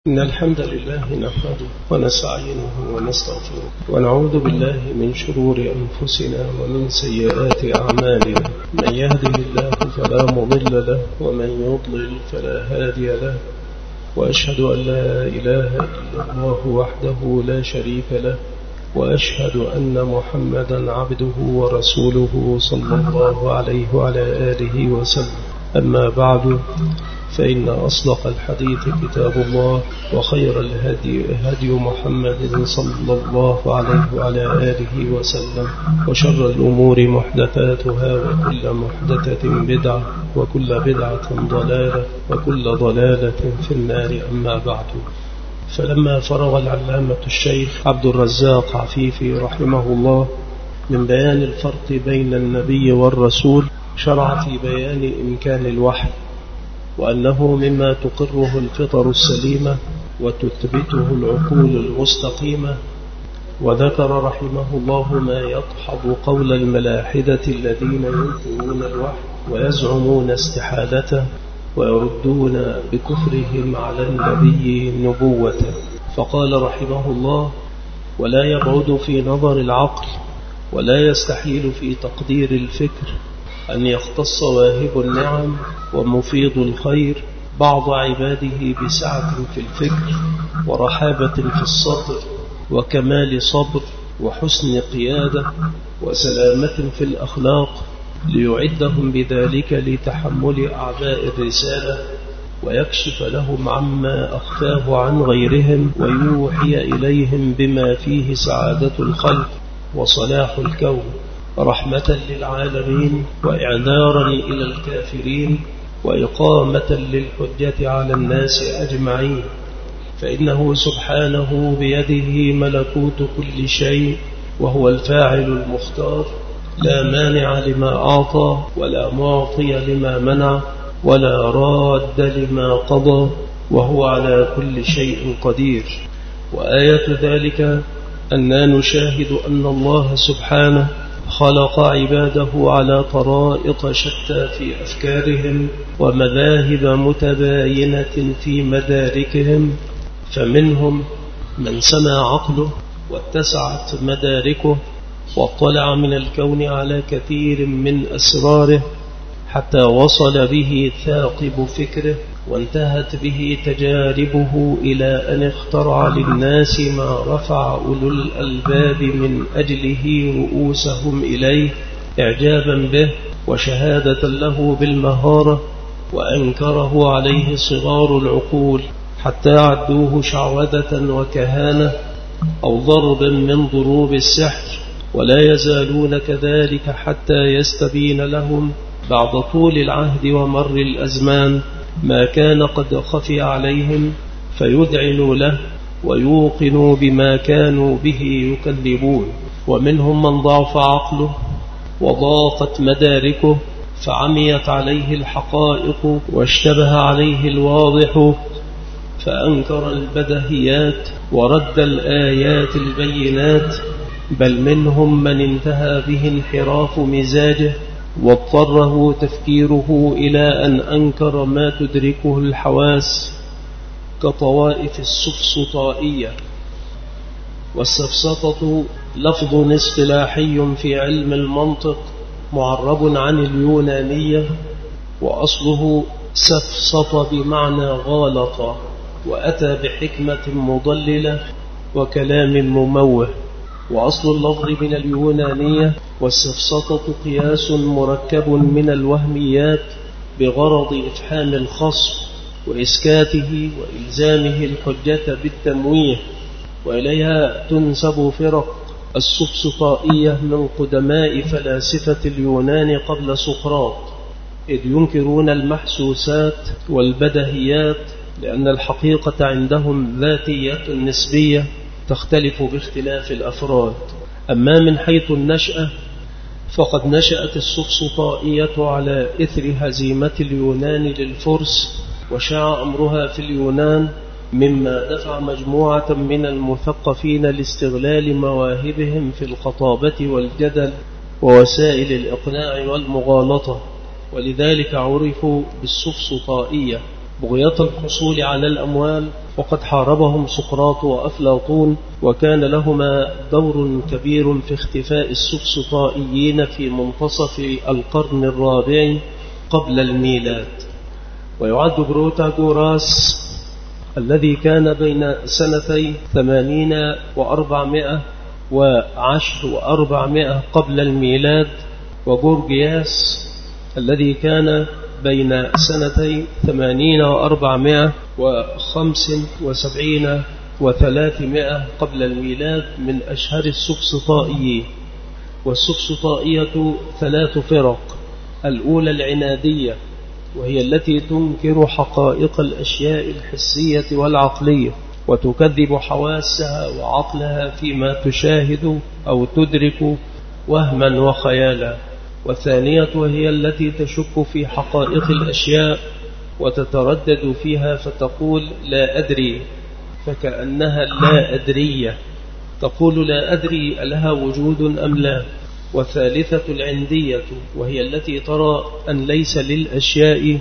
إن الحمد لله نحمده ونستعينه ونستغفره ونعوذ بالله من شرور أنفسنا ومن سيئات أعمالنا. من يهده الله فلا مضل له ومن يضلل فلا هادي له، وأشهد أن لا إله إلا الله وحده لا شريك له، وأشهد أن محمدا عبده ورسوله صلى الله عليه وعلى آله وسلم. أما بعد، فإن أصدق الحديث كتاب الله، وخير الهدي هدي محمد صلى الله عليه وعلى آله وسلم، وشر الأمور محدثاتها، وكل محدثة بدعة، وكل بدعة ضلالة، وكل ضلالة في النار. أما بعد، فلما فرغ العلامة الشيخ عبد الرزاق عفيفي رحمه الله من بيان الفرق بين النبي والرسول، شرع في بيان إمكان الوحي، وأنه مما تقره الفطر السليمة وتثبته العقول المستقيمة. وذكر رحمه الله ما يدحض قول الملاحدة الذين ينكرون الوحي ويزعمون استحالته ويردون بكفرهم على النبي نبوته. فقال رحمه الله: ولا يبعد في نظر العقل ولا يستحيل في تقدير الفكر أن يختص واهب النعم ومفيض الخير بعض عباده بسعة في الفكر ورحابة في الصدر وكمال صبر وحسن قيادة وسلامة في الأخلاق، ليعدهم بذلك لتحمل أعباء الرسالة، ويكشف لهم عما أخفاه عن غيرهم، ويوحي إليهم بما فيه سعادة الخلق وصلاح الكون، رحمة للعالمين وإعذارا إلى الكافرين وإقامة للحجة على الناس أجمعين. فإنه سبحانه بيده ملكوت كل شيء، وهو الفاعل المختار، لا مانع لما أعطى ولا معطي لما منع ولا راد لما قضى، وهو على كل شيء قدير. وآية ذلك أننا نشاهد أن الله سبحانه خلق عباده على طرائق شتى في أفكارهم ومذاهب متباينة في مداركهم، فمنهم من سمى عقله واتسعت مداركه واطلع من الكون على كثير من أسراره، حتى وصل به ثاقب فكره وانتهت به تجاربه إلى أن اخترع للناس ما رفع أولو الألباب من أجله رؤوسهم إليه إعجابا به وشهادة له بالمهارة، وأنكره عليه صغار العقول حتى عدوه شعوذة وكهانة أو ضربا من ضروب السحر، ولا يزالون كذلك حتى يستبين لهم بعد طول العهد ومر الأزمان ما كان قد خفي عليهم، فيذعنوا له ويوقنوا بما كانوا به يكذبون. ومنهم من ضعف عقله وضاقت مداركه فعميت عليه الحقائق واشتبه عليه الواضح، فأنكر البدهيات ورد الآيات البينات. بل منهم من انتهى به انحراف مزاجه واضطره تفكيره إلى أن أنكر ما تدركه الحواس كطوائف السفسطائية. والسفسطة لفظ اصطلاحي في علم المنطق معرب عن اليونانية، وأصله سفسط بمعنى غالط، وأتى بحكمة مضللة وكلام مموه. وأصل اللفظ من اليونانية، والسفسطة قياس مركب من الوهميات بغرض إفحام الخصم وإسكاته وإلزامه الحجة بالتمويه. وإليها تنسب فرق السفسطائية من قدماء فلاسفة اليونان قبل سقراط، إذ ينكرون المحسوسات والبدهيات، لأن الحقيقة عندهم ذاتية نسبية تختلف باختلاف الأفراد. أما من حيث النشأة، فقد نشأت السفسطائية على إثر هزيمة اليونان للفرس، وشاع أمرها في اليونان، مما دفع مجموعة من المثقفين لاستغلال مواهبهم في الخطابة والجدل ووسائل الإقناع والمغالطة، ولذلك عرفوا بالسفسطائية. بغية الحصول على الأموال، وقد حاربهم سقراط وأفلاطون، وكان لهما دور كبير في اختفاء السفسطائيين في منتصف القرن الرابع قبل الميلاد. ويعد بروتاغوراس الذي كان بين سنتي 80 و410 و400 قبل الميلاد، وجورجياس الذي كان بين سنتي 80 و475 و300 قبل الميلاد، من أشهر السفسطائيين. والسفسطائية 3 فرق: الأولى العنادية، وهي التي تنكر حقائق الأشياء الحسية والعقلية، وتكذب حواسها وعقلها فيما تشاهد أو تدرك وهما وخيالا. والثانية وهي التي تشك في حقائق الأشياء وتتردد فيها فتقول لا أدري، فكأنها لا أدرية، تقول لا أدري لها وجود أم لا. والثالثة العندية، وهي التي ترى أن ليس للأشياء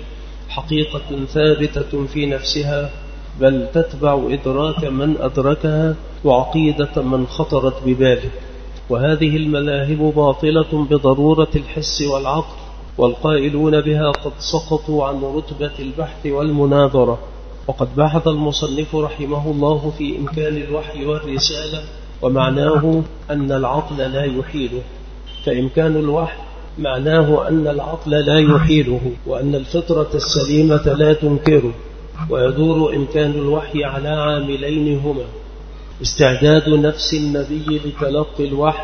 حقيقة ثابتة في نفسها، بل تتبع إدراك من أدركها وعقيدة من خطرت بباله. وهذه المذاهب باطلة بضرورة الحس والعقل، والقائلون بها قد سقطوا عن رتبة البحث والمناظرة. وقد بحث المصنف رحمه الله في إمكان الوحي والرسالة، ومعناه أن العقل لا يحيله. فإمكان الوحي معناه أن العقل لا يحيله، وأن الفطرة السليمة لا تنكره. ويدور إمكان الوحي على عاملين هما: استعداد نفس النبي لتلقي الوحي،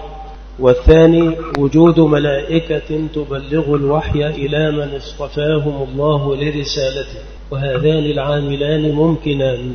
والثاني وجود ملائكة تبلغ الوحي إلى من اصطفاهم الله لرسالته. وهذان العاملان ممكنان.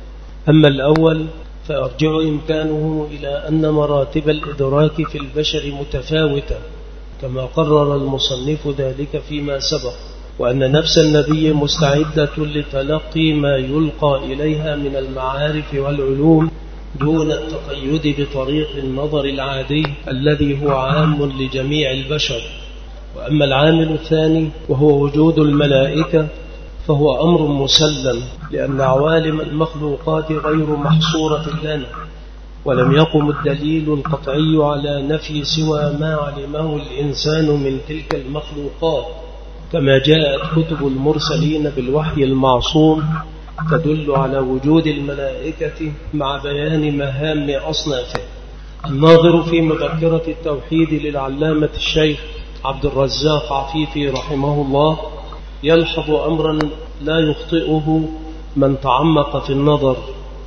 أما الأول فأرجع إمكانه إلى أن مراتب الإدراك في البشر متفاوتة، كما قرر المصنف ذلك فيما سبق، وأن نفس النبي مستعدة لتلقي ما يلقى إليها من المعارف والعلوم دون التقيد بطريق النظر العادي الذي هو عام لجميع البشر. وأما العامل الثاني وهو وجود الملائكة فهو أمر مسلم، لأن عوالم المخلوقات غير محصورة لنا، ولم يقم الدليل القطعي على نفي سوى ما علمه الإنسان من تلك المخلوقات، كما جاءت كتب المرسلين بالوحي المعصوم تدل على وجود الملائكة مع بيان مهام أصنافه. الناظر في مذكرة التوحيد للعلامة الشيخ عبد الرزاق عفيفي رحمه الله يلحظ أمرا لا يخطئه من تعمق في النظر،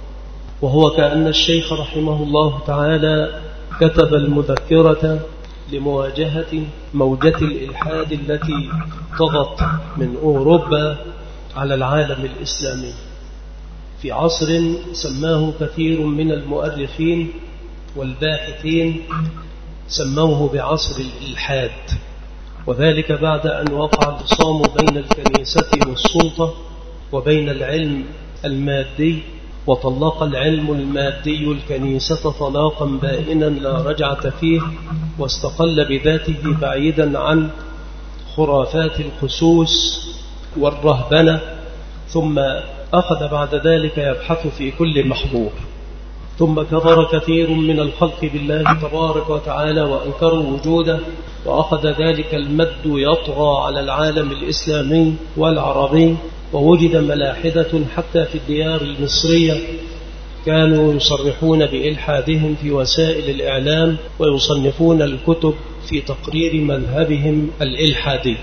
وهو كأن الشيخ رحمه الله تعالى كتب المذكرة لمواجهة موجة الإلحاد التي طغت من أوروبا على العالم الإسلامي في عصر سماه كثير من المؤرخين والباحثين سموه بعصر الإلحاد، وذلك بعد أن وقع الخصام بين الكنيسة والسلطة وبين العلم المادي، وطلق العلم المادي الكنيسة طلاقا بائنا لا رجعة فيه، واستقل بذاته بعيدا عن خرافات الخسوس والرهبنة، ثم أخذ بعد ذلك يبحث في كل محظور. ثم كفر كثير من الخلق بالله تبارك وتعالى وأنكروا وجوده، وأخذ ذلك المد يطغى على العالم الإسلامي والعربي، ووجد ملاحدة حتى في الديار المصرية كانوا يصرحون بإلحادهم في وسائل الإعلام ويصنفون الكتب في تقرير مذهبهم الإلحادي.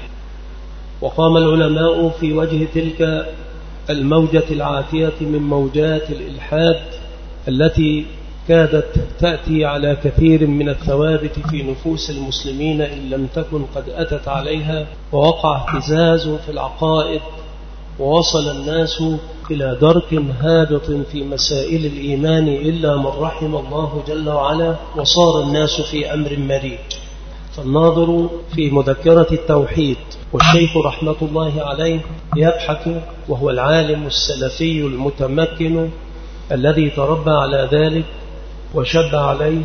وقام العلماء في وجه تلك الموجة العاتية من موجات الإلحاد التي كادت تأتي على كثير من الثوابت في نفوس المسلمين إن لم تكن قد أتت عليها، ووقع اهتزاز في العقائد، ووصل الناس إلى درك هابط في مسائل الإيمان إلا من رحم الله جل وعلا، وصار الناس في أمر مريج. فالناظر في مذكرة التوحيد والشيخ رحمة الله عليه يبحث، وهو العالم السلفي المتمكن الذي تربى على ذلك وشب عليه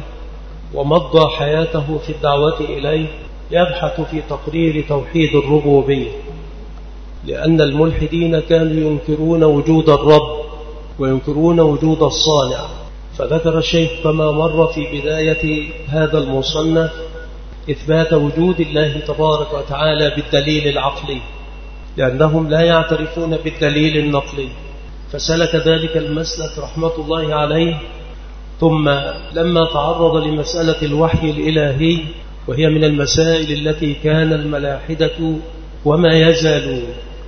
ومضى حياته في الدعوة إليه، يبحث في تقرير توحيد الربوبية. لأن الملحدين كانوا ينكرون وجود الرب وينكرون وجود الصانع. فذكر الشيخ كما مر في بداية هذا المصنف إثبات وجود الله تبارك وتعالى بالدليل العقلي، لأنهم لا يعترفون بالدليل النقلي، فسلك ذلك المسلك رحمة الله عليه. ثم لما تعرض لمسألة الوحي الإلهي، وهي من المسائل التي كان الملاحدة وما يزالون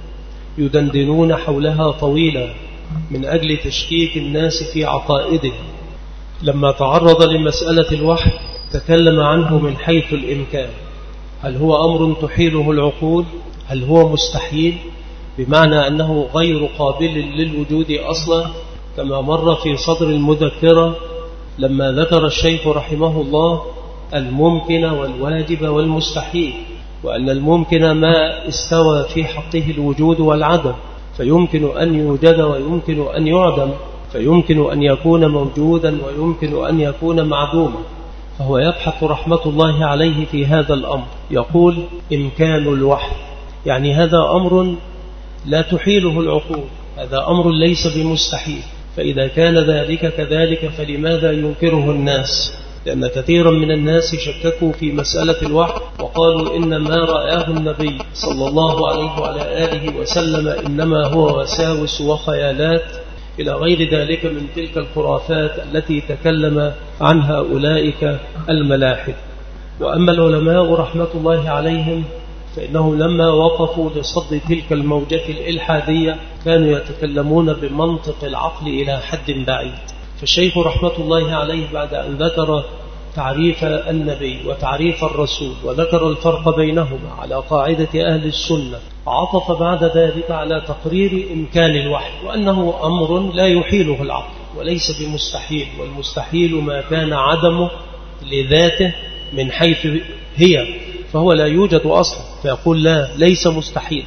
يدندنون حولها طويلا من أجل تشكيك الناس في عقائده، لما تعرض لمسألة الوحي تكلم عنه من حيث الإمكان. هل هو أمر تحيله العقول؟ هل هو مستحيل بمعنى أنه غير قابل للوجود أصلا، كما مر في صدر المذكرة لما ذكر الشيخ رحمه الله الممكن والواجب والمستحيل، وأن الممكن ما استوى في حقه الوجود والعدم، فيمكن أن يوجد ويمكن أن يعدم، فيمكن أن يكون موجودا ويمكن أن يكون معدوما. فهو يبحث رحمة الله عليه في هذا الأمر، يقول إمكان الوحي، يعني هذا أمر لا تحيله العقول، هذا أمر ليس بمستحيل. فإذا كان ذلك كذلك فلماذا ينكره الناس؟ لأن كثيرا من الناس شككوا في مسألة الوحي وقالوا إن ما رآه النبي صلى الله عليه وعلى آله وسلم إنما هو وساوس وخيالات إلى غير ذلك من تلك الخرافات التي تكلم عنها أولئك الملاحد. وأما العلماء رحمة الله عليهم فإنهم لما وقفوا لصد تلك الموجة الإلحادية كانوا يتكلمون بمنطق العقل إلى حد بعيد. فالشيخ رحمة الله عليه بعد أن ذكر تعريف النبي وتعريف الرسول وذكر الفرق بينهما على قاعدة أهل السنة، عطف بعد ذلك على تقرير إمكان الوحي، وأنه أمر لا يحيله العقل وليس بمستحيل، والمستحيل ما كان عدمه لذاته من حيث هي فهو لا يوجد أصلا، فيقول لا ليس مستحيل.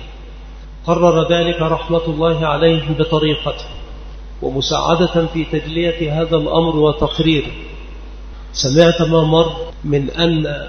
قرر ذلك رحمة الله عليه بطريقته ومساعدة في تجلية هذا الأمر وتقريره. سمعت ما مر من أن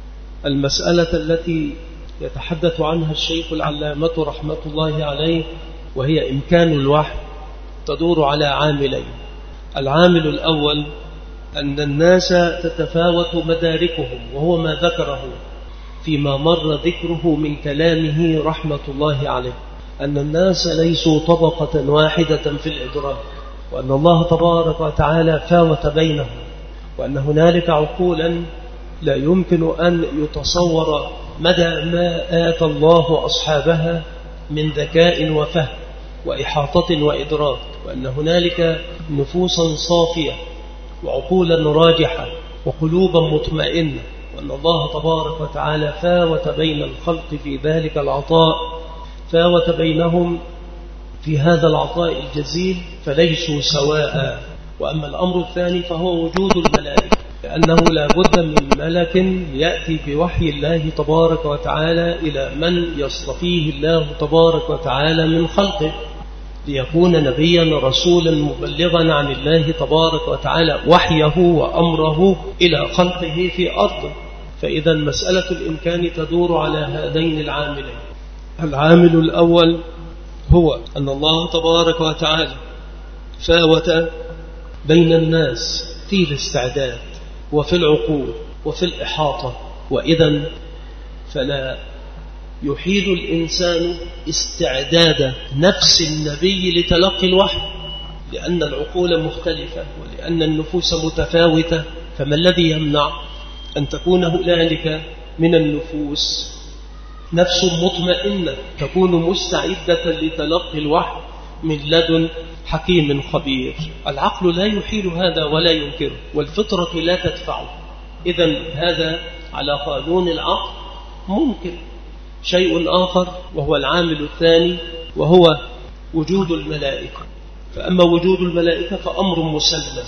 المسألة التي يتحدث عنها الشيخ العلامة رحمة الله عليه وهي إمكان الوحي تدور على عاملين. العامل الأول أن الناس تتفاوت مداركهم، وهو ما ذكره فيما مر ذكره من كلامه رحمة الله عليه، أن الناس ليسوا طبقة واحدة في الإدراك، وأن الله تبارك وتعالى فاوت بينهم، وأن هنالك عقولا لا يمكن أن يتصور مدى ما آتى الله أصحابها من ذكاء وفهم وإحاطة وإدراك، وأن هنالك نفوسا صافية وعقولا راجحة وقلوبا مطمئنة، وأن الله تبارك وتعالى فاوت بين الخلق في ذلك العطاء، فاوت بينهم في هذا العطاء الجزيل فليسوا سواء. وأما الأمر الثاني فهو وجود الملائكة، لأنه لا بد من ملك يأتي بوحي الله تبارك وتعالى إلى من يصطفيه الله تبارك وتعالى من خلقه ليكون نبيا رسولا مبلغا عن الله تبارك وتعالى وحيه وأمره إلى خلقه في أرضه. فإذا مسألة الإمكان تدور على هذين العاملين. العامل الأول هو أن الله تبارك وتعالى فاوت بين الناس في الاستعداد وفي العقول وفي الإحاطة، وإذن فلا يحيل الإنسان استعداد نفس النبي لتلقي الوحي، لأن العقول مختلفة ولأن النفوس متفاوتة. فما الذي يمنع أن تكون هنالك من النفوس نفس مطمئنة تكون مستعدة لتلقي الوحي من لدن حكيم خبير؟ العقل لا يحيل هذا ولا ينكره، والفطرة لا تدفعه. إذن هذا على قانون العقل ممكن. شيء آخر وهو العامل الثاني وهو وجود الملائكة. فأما وجود الملائكة فأمر مسلم،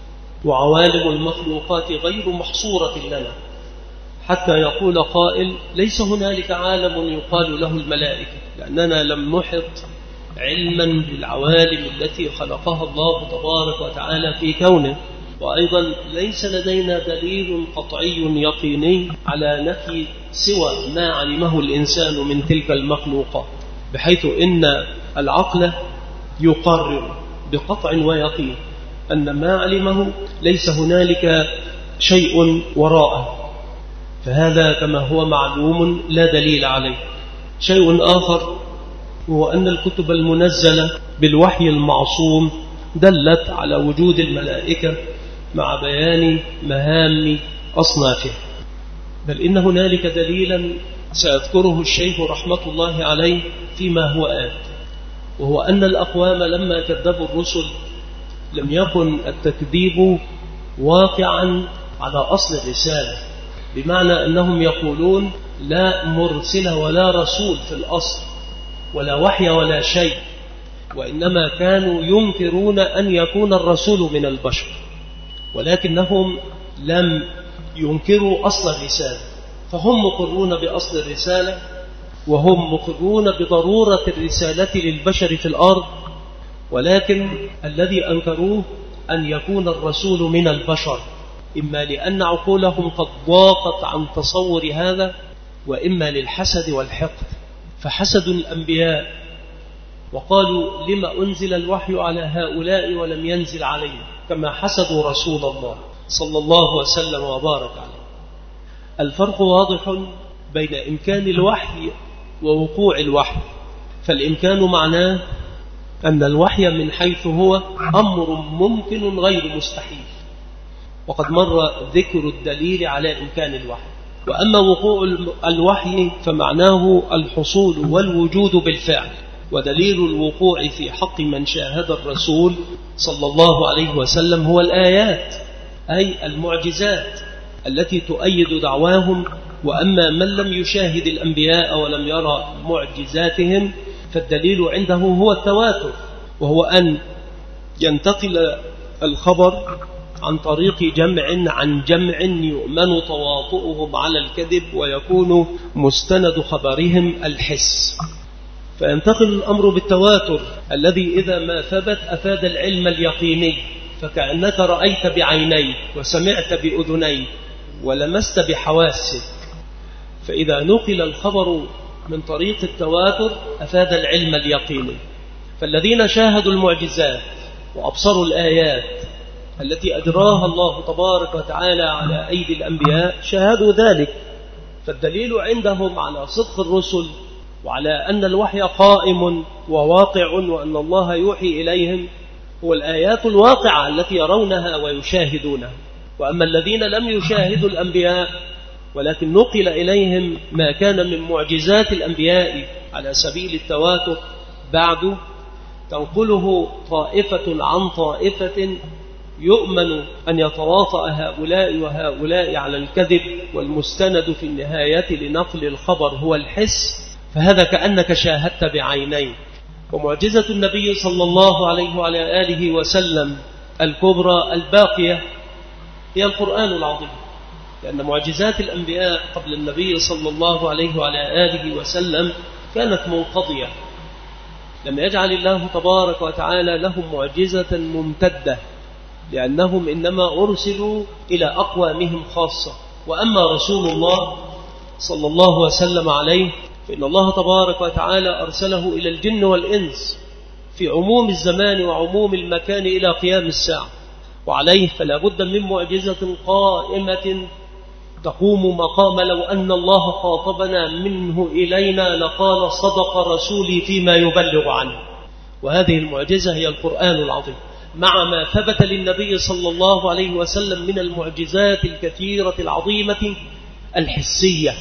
وعوالم المخلوقات غير محصورة لنا، حتى يقول قائل ليس هنالك عالم يقال له الملائكة، لأننا لم نحط علما بالعوالم التي خلقها الله تبارك وتعالى في كونه، وأيضا ليس لدينا دليل قطعي يقيني على نفي سوى ما علمه الإنسان من تلك المخلوقات. بحيث إن العقل يقرر بقطع ويقين أن ما علمه ليس هنالك شيء وراءه، فهذا كما هو معلوم لا دليل عليه. شيء آخر هو أن الكتب المنزلة بالوحي المعصوم دلت على وجود الملائكة مع بيان مهام أصنافها، بل إن هنالك دليلا سيذكره الشيخ رحمة الله عليه فيما هو آت، وهو أن الأقوام لما كذبوا الرسل لم يكن التكذيب واقعا على أصل الرسالة، بمعنى أنهم يقولون لا مرسل ولا رسول في الأصل ولا وحي ولا شيء، وإنما كانوا ينكرون أن يكون الرسول من البشر، ولكنهم لم ينكروا أصل الرسالة، فهم مقرون بأصل الرسالة، وهم مقرون بضرورة الرسالة للبشر في الأرض، ولكن الذي أنكروه أن يكون الرسول من البشر، إما لأن عقولهم قد ضاقت عن تصور هذا، وإما للحسد والحقد، فحسدوا الأنبياء وقالوا لما أنزل الوحي على هؤلاء ولم ينزل علينا، كما حسدوا رسول الله صلى الله وسلم وبارك عليه. الفرق واضح بين إمكان الوحي ووقوع الوحي، فالإمكان معناه أن الوحي من حيث هو أمر ممكن غير مستحيل، وقد مر ذكر الدليل على إمكان الوحي. وأما وقوع الوحي فمعناه الحصول والوجود بالفعل، ودليل الوقوع في حق من شاهد الرسول صلى الله عليه وسلم هو الآيات، أي المعجزات التي تؤيد دعواهم. وأما من لم يشاهد الأنبياء ولم يرى معجزاتهم فالدليل عنده هو التواتر، وهو أن ينتقل الخبر عن طريق جمع عن جمع يؤمن تواطؤهم على الكذب، ويكون مستند خبرهم الحس، فينتقل الأمر بالتواتر الذي إذا ما ثبت أفاد العلم اليقيني، فكأنك رأيت بعينيك وسمعت بأذنيك ولمست بحواسك. فإذا نقل الخبر من طريق التواتر أفاد العلم اليقيني، فالذين شاهدوا المعجزات وأبصروا الآيات التي أجراها الله تبارك وتعالى على أيدي الأنبياء شاهدوا ذلك، فالدليل عندهم على صدق الرسل وعلى أن الوحي قائم وواقع وأن الله يوحي إليهم هو الآيات الواقعة التي يرونها ويشاهدونها. وأما الذين لم يشاهدوا الأنبياء ولكن نقل إليهم ما كان من معجزات الأنبياء على سبيل التواتر بعد، تنقله طائفة عن طائفة يؤمن أن يتواطأ هؤلاء وهؤلاء على الكذب، والمستند في النهاية لنقل الخبر هو الحس، فهذا كأنك شاهدت بعينين. ومعجزة النبي صلى الله عليه وعلى آله وسلم الكبرى الباقية هي القرآن العظيم، لأن معجزات الأنبياء قبل النبي صلى الله عليه وعلى آله وسلم كانت منقضية، لم يجعل الله تبارك وتعالى لهم معجزة ممتدة، لأنهم إنما أرسلوا إلى أقوامهم خاصة. وأما رسول الله صلى الله وسلم عليه فإن الله تبارك وتعالى أرسله إلى الجن والإنس في عموم الزمان وعموم المكان إلى قيام الساعة، وعليه فلا بد من معجزة قائمة تقوم مقام لو أن الله خاطبنا منه إلينا لقال صدق رسولي فيما يبلغ عنه. وهذه المعجزة هي القرآن العظيم، مع ما ثبت للنبي صلى الله عليه وسلم من المعجزات الكثيرة العظيمة الحسية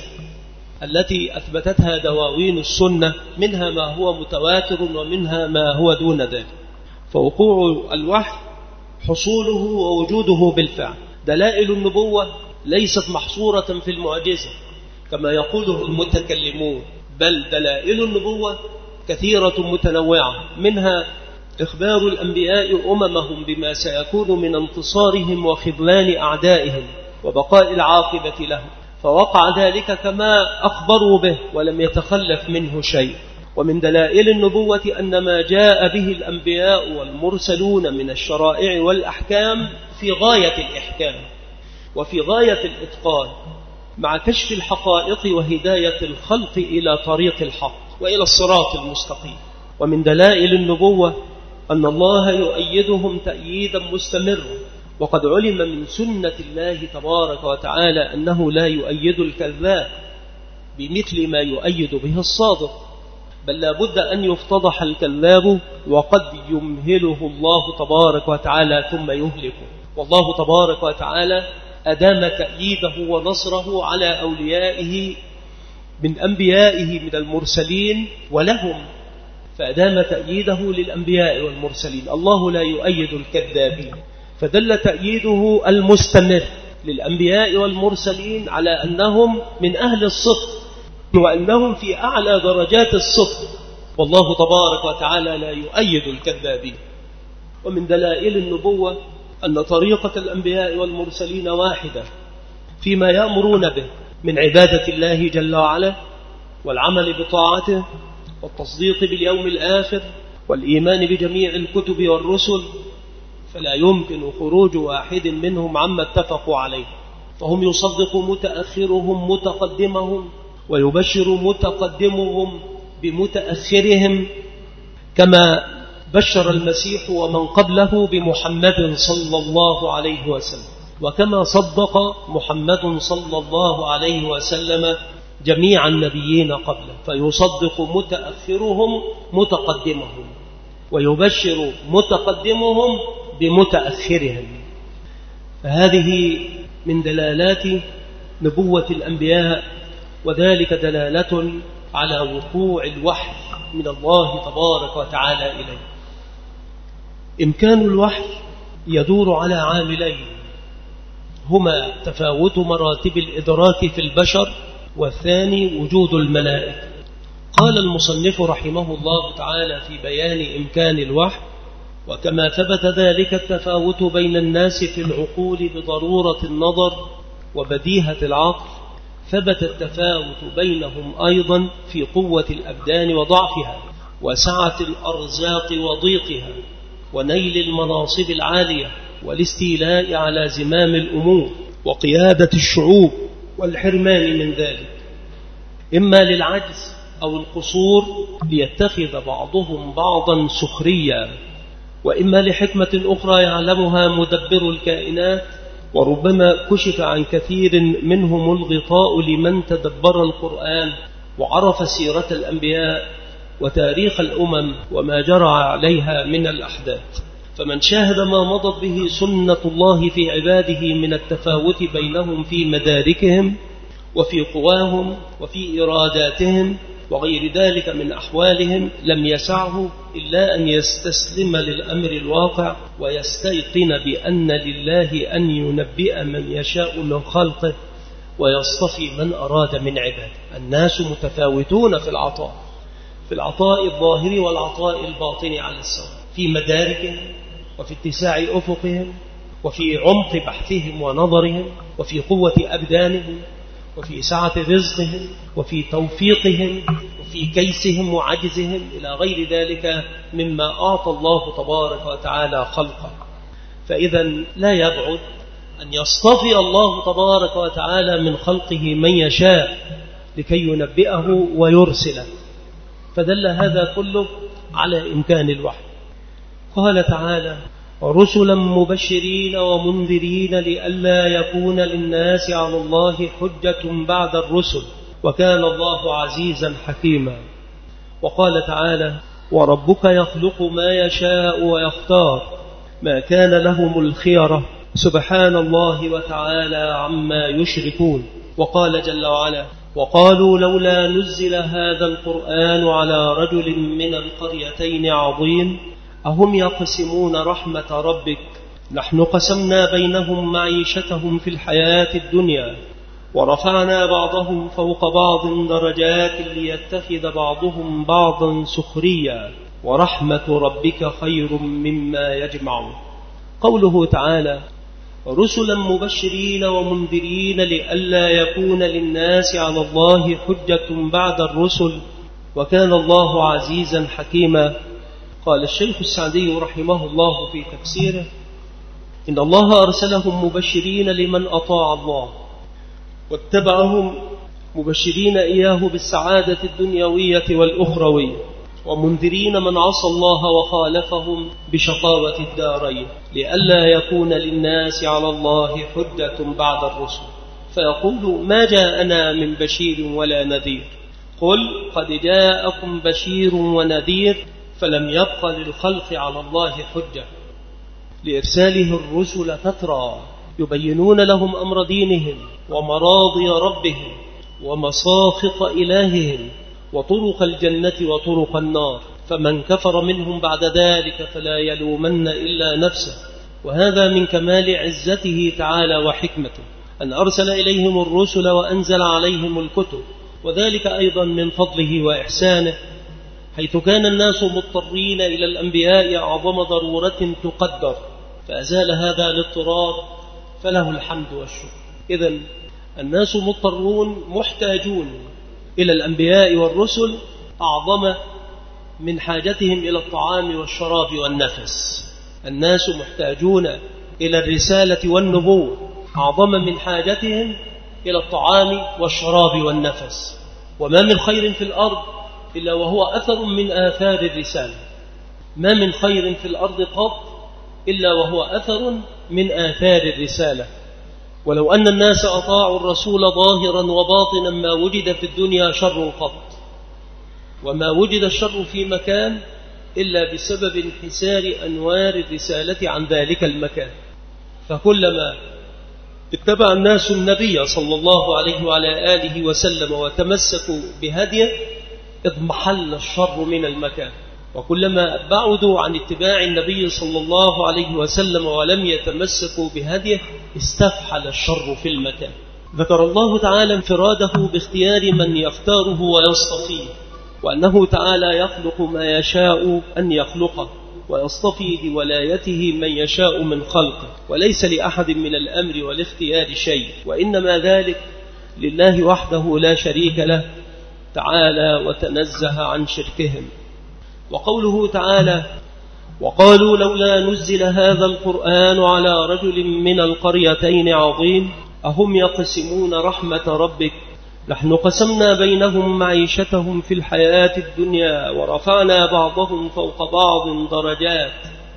التي أثبتتها دواوين السنة، منها ما هو متواتر ومنها ما هو دون ذلك. فوقوع الوحي حصوله ووجوده بالفعل. دلائل النبوة ليست محصورة في المعجزة كما يقوله المتكلمون، بل دلائل النبوة كثيرة متنوعة، منها إخبار الأنبياء أممهم بما سيكون من انتصارهم وخذلان أعدائهم وبقاء العاقبة لهم، فوقع ذلك كما أخبروا به ولم يتخلف منه شيء. ومن دلائل النبوة أن ما جاء به الأنبياء والمرسلون من الشرائع والأحكام في غاية الإحكام وفي غاية الإتقان، مع كشف الحقائق وهداية الخلق إلى طريق الحق. وإلى الصراط المستقيم. ومن دلائل النبوة أن الله يؤيدهم تأييدا مستمرا، وقد علم من سنة الله تبارك وتعالى أنه لا يؤيد الكذاب بمثل ما يؤيد به الصادق، بل لا بد أن يفتضح الكذاب وقد يمهله الله تبارك وتعالى ثم يهلكه. والله تبارك وتعالى أدام تأييده ونصره على أوليائه من أنبيائه من المرسلين ولهم، فأدام تأييده للأنبياء والمرسلين. الله لا يؤيد الكذابين، فدل تأييده المستمر للأنبياء والمرسلين على أنهم من أهل الصدق وأنهم في أعلى درجات الصدق، والله تبارك وتعالى لا يؤيد الكذابين. ومن دلائل النبوة أن طريقة الأنبياء والمرسلين واحدة فيما يأمرون به من عبادة الله جل وعلا والعمل بطاعته والتصديق باليوم الآخر والإيمان بجميع الكتب والرسل، فلا يمكن خروج واحد منهم عما اتفقوا عليه، فهم يصدق متأخرهم متقدمهم ويبشر متقدمهم بمتأخرهم، كما بشر المسيح ومن قبله بمحمد صلى الله عليه وسلم، وكما صدق محمد صلى الله عليه وسلم جميع النبيين قبله، فيصدق متأخرهم متقدمهم ويبشر متقدمهم بمتأخرهم. فهذه من دلالات نبوة الأنبياء، وذلك دلالة على وقوع الوحي من الله تبارك وتعالى إليه. إمكان الوحي يدور على عاملين، هما تفاوت مراتب الإدراك في البشر، والثاني وجود الملائكة. قال المصنف رحمه الله تعالى في بيان إمكان الوحي: وكما ثبت ذلك التفاوت بين الناس في العقول بضرورة النظر وبديهة العقل، ثبت التفاوت بينهم أيضا في قوة الأبدان وضعفها، وسعة الأرزاق وضيقها، ونيل المناصب العالية، والاستيلاء على زمام الأمور، وقيادة الشعوب، والحرمان من ذلك، إما للعجز أو القصور ليتخذ بعضهم بعضا سخريا، وإما لحكمة أخرى يعلمها مدبر الكائنات. وربما كشف عن كثير منهم الغطاء لمن تدبر القرآن وعرف سيرة الأنبياء وتاريخ الأمم وما جرى عليها من الأحداث، فمن شاهد ما مضت به سنة الله في عباده من التفاوت بينهم في مداركهم وفي قواهم وفي إراداتهم وغير ذلك من أحوالهم، لم يسعه إلا أن يستسلم للأمر الواقع ويستيقن بأن لله أن ينبئ من يشاء من خلقه ويصطفي من أراد من عباده. الناس متفاوتون في العطاء الظاهر والعطاء الباطن على السواء، في مداركهم وفي اتساع أفقهم وفي عمق بحثهم ونظرهم وفي قوة أبدانهم وفي سعة رزقهم وفي توفيقهم وفي كيسهم وعجزهم إلى غير ذلك مما أعطى الله تبارك وتعالى خلقه. فإذا لا يبعد أن يصطفي الله تبارك وتعالى من خلقه من يشاء لكي ينبئه ويرسله، فدل هذا كله على إمكان الوحي. قال تعالى: رسلا مبشرين ومنذرين لئلا يكون للناس على الله حجة بعد الرسل وكان الله عزيزا حكيما. وقال تعالى: وربك يخلق ما يشاء ويختار ما كان لهم الخيرة سبحان الله وتعالى عما يشركون. وقال جل وعلا: وقالوا لولا نزل هذا القرآن على رجل من القريتين عظيم أهم يقسمون رحمة ربك نحن قسمنا بينهم معيشتهم في الحياة الدنيا ورفعنا بعضهم فوق بعض درجات ليتخذ بعضهم بعضا سخريا ورحمة ربك خير مما يجمعون. قوله تعالى: رسلا مبشرين ومنذرين لئلا يكون للناس على الله حجة بعد الرسل وكان الله عزيزا حكيما. قال الشيخ السعدي رحمه الله في تفسيره: إن الله أرسلهم مبشرين لمن أطاع الله واتبعهم مبشرين إياه بالسعادة الدنيوية والأخروية، ومنذرين من عصى الله وخالفهم بشقاوة الدارين، لئلا يكون للناس على الله حجة بعد الرسل، فيقول ما جاءنا من بشير ولا نذير. قل قد جاءكم بشير ونذير، فلم يبق للخلق على الله حجة، لإرساله الرسل تترى يبينون لهم أمر دينهم ومراضي ربهم ومساخط إلههم وطرق الجنة وطرق النار، فمن كفر منهم بعد ذلك فلا يلومن إلا نفسه. وهذا من كمال عزته تعالى وحكمته أن أرسل إليهم الرسل وأنزل عليهم الكتب، وذلك أيضا من فضله وإحسانه، حيث كان الناس مضطرين إلى الأنبياء أعظم ضرورة تقدر، فأزال هذا الاضطرار، فله الحمد والشكر. إذن الناس مضطرون محتاجون إلى الأنبياء والرسل أعظم من حاجتهم إلى الطعام والشراب والنفس. الناس محتاجون إلى الرسالة والنبوة أعظم من حاجتهم إلى الطعام والشراب والنفس. وما من خير في الأرض إلا وهو أثر من آثار الرسالة، ما من خير في الأرض قط إلا وهو أثر من آثار الرسالة. ولو أن الناس أطاعوا الرسول ظاهرا وباطنا ما وجد في الدنيا شر قط، وما وجد الشر في مكان إلا بسبب انحسار أنوار الرسالة عن ذلك المكان. فكلما اتبع الناس النبي صلى الله عليه وعلى آله وسلم وتمسكوا بهديه اضمحل الشر من المكان، وكلما بعدوا عن اتباع النبي صلى الله عليه وسلم ولم يتمسكوا بهديه استفحل الشر في المكان. ذكر الله تعالى انفراده باختيار من يختاره ويصطفيه، وأنه تعالى يخلق ما يشاء أن يخلقه ويصطفي بولايته من يشاء من خلقه، وليس لأحد من الأمر والاختيار شيء، وإنما ذلك لله وحده لا شريك له تعالى وتنزه عن شركهم. وقوله تعالى وقالوا لولا نزل هذا القرآن على رجل من القريتين عظيم أهم يقسمون رحمة ربك نحن قسمنا بينهم معيشتهم في الحياة الدنيا ورفعنا بعضهم فوق بعض درجات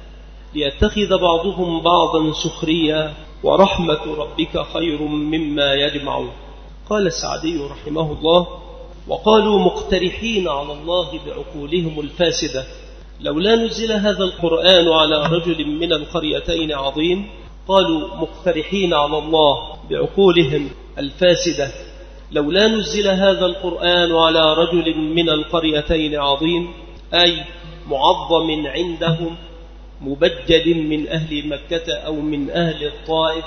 ليتخذ بعضهم بعضا سخريا ورحمة ربك خير مما يجمعون. قال السعدي رحمه الله وقالوا مقترحين على الله بعقولهم الفاسدة لولا نزل هذا القرآن على رجل من القريتين عظيم. قالوا مقترحين على الله بعقولهم الفاسدة لولا نزل هذا القرآن على رجل من القريتين عظيم، أي معظم عندهم مبجل من أهل مكة أو من أهل الطائف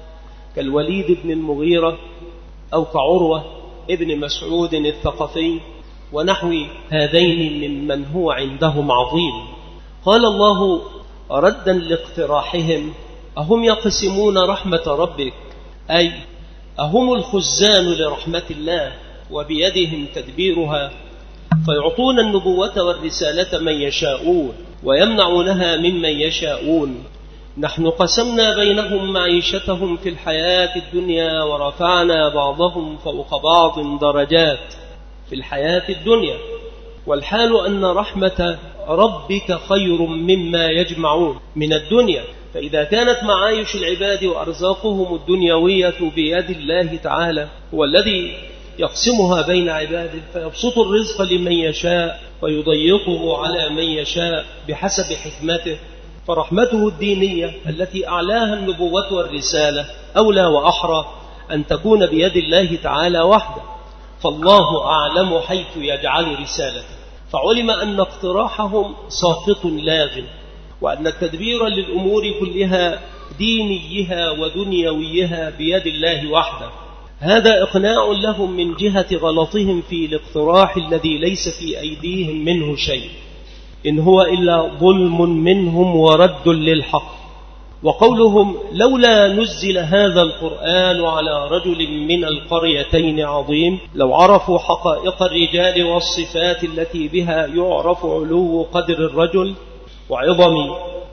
كالوليد بن المغيرة أو كعروة ابن مسعود الثقفي ونحو هذين ممن هو عندهم عظيم. قال الله ردا لاقتراحهم أهم يقسمون رحمة ربك، أي أهم الخزان لرحمة الله وبيدهم تدبيرها، فيعطون النبوة والرسالة من يشاءون ويمنعونها ممن يشاءون. نحن قسمنا بينهم معيشتهم في الحياة الدنيا ورفعنا بعضهم فوق بعض درجات في الحياة الدنيا، والحال أن رحمة ربك خير مما يجمعون من الدنيا. فإذا كانت معايش العباد وأرزاقهم الدنيوية بيد الله تعالى هو الذي يقسمها بين عباده، فيبسط الرزق لمن يشاء ويضيقه على من يشاء بحسب حكمته، فرحمته الدينية التي أعلاها النبوة والرسالة أولى وأحرى أن تكون بيد الله تعالى وحده، فالله أعلم حيث يجعل رسالته. فعلم أن اقتراحهم ساقط لاغ، وأن التدبير للأمور كلها دينيها ودنيويها بيد الله وحده. هذا إقناع لهم من جهة غلطهم في الاقتراح الذي ليس في أيديهم منه شيء، إن هو إلا ظلم منهم ورد للحق. وقولهم لولا نزل هذا القرآن على رجل من القريتين عظيم، لو عرفوا حقائق الرجال والصفات التي بها يعرف علو قدر الرجل وعظم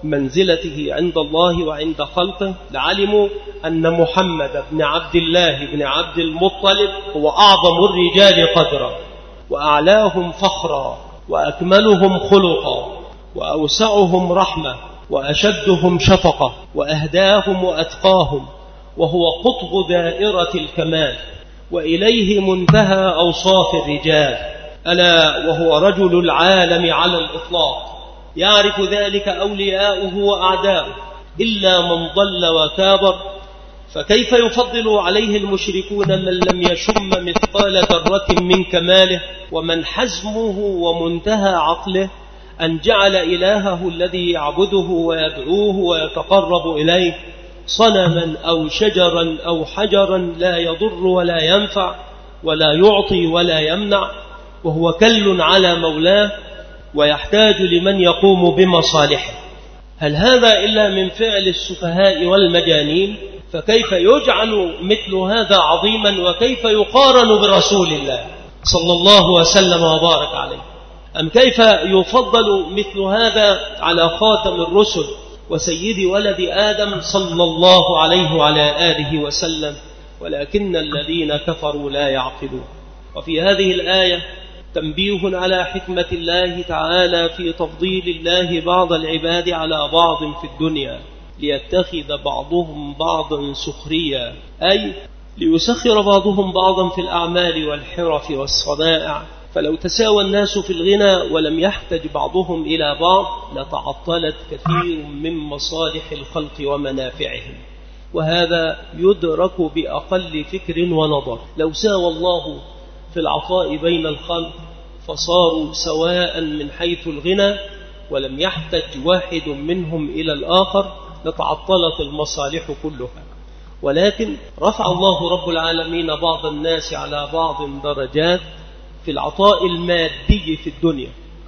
منزلته عند الله وعند خلقه لعلموا أن محمد بن عبد الله بن عبد المطلب هو أعظم الرجال قدرا وأعلاهم فخرا وأكملهم خلقا وأوسعهم رحمة وأشدهم شفقة وأهداهم وأتقاهم، وهو قطب دائرة الكمال وإليه منتهى أوصاف الرجال، ألا وهو رجل العالم على الإطلاق، يعرف ذلك أولياؤه وأعداؤه إلا من ضل وكابر. فكيف يفضل عليه المشركون من لم يشم مثقال ذرة من كماله، ومن حزمه ومنتهى عقله أن جعل إلهه الذي يعبده ويدعوه ويتقرب إليه صنما أو شجرا أو حجرا لا يضر ولا ينفع ولا يعطي ولا يمنع، وهو كل على مولاه ويحتاج لمن يقوم بمصالحه. هل هذا إلا من فعل السفهاء والمجانين؟ فكيف يجعل مثل هذا عظيما وكيف يقارن برسول الله صلى الله وسلم وبارك عليه؟ أم كيف يفضل مثل هذا على خاتم الرسل وسيد ولد آدم صلى الله عليه وعلى آله وسلم؟ ولكن الذين كفروا لا يعقلون. وفي هذه الآية تنبيه على حكمة الله تعالى في تفضيل الله بعض العباد على بعض في الدنيا ليتخذ بعضهم بعضا سخريا، أي ليسخر بعضهم بعضا في الأعمال والحرف والصنائع. فلو تساوى الناس في الغنى ولم يحتج بعضهم إلى بعض لتعطلت كثير من مصالح الخلق ومنافعهم، وهذا يدرك بأقل فكر ونظر. لو ساوى الله في العطاء بين الخلق فصاروا سواء من حيث الغنى ولم يحتج واحد منهم إلى الآخر لتعطلت المصالح كلها. ولكن رفع الله رب العالمين بعض الناس على بعض درجات في العطاء المادي في الدنيا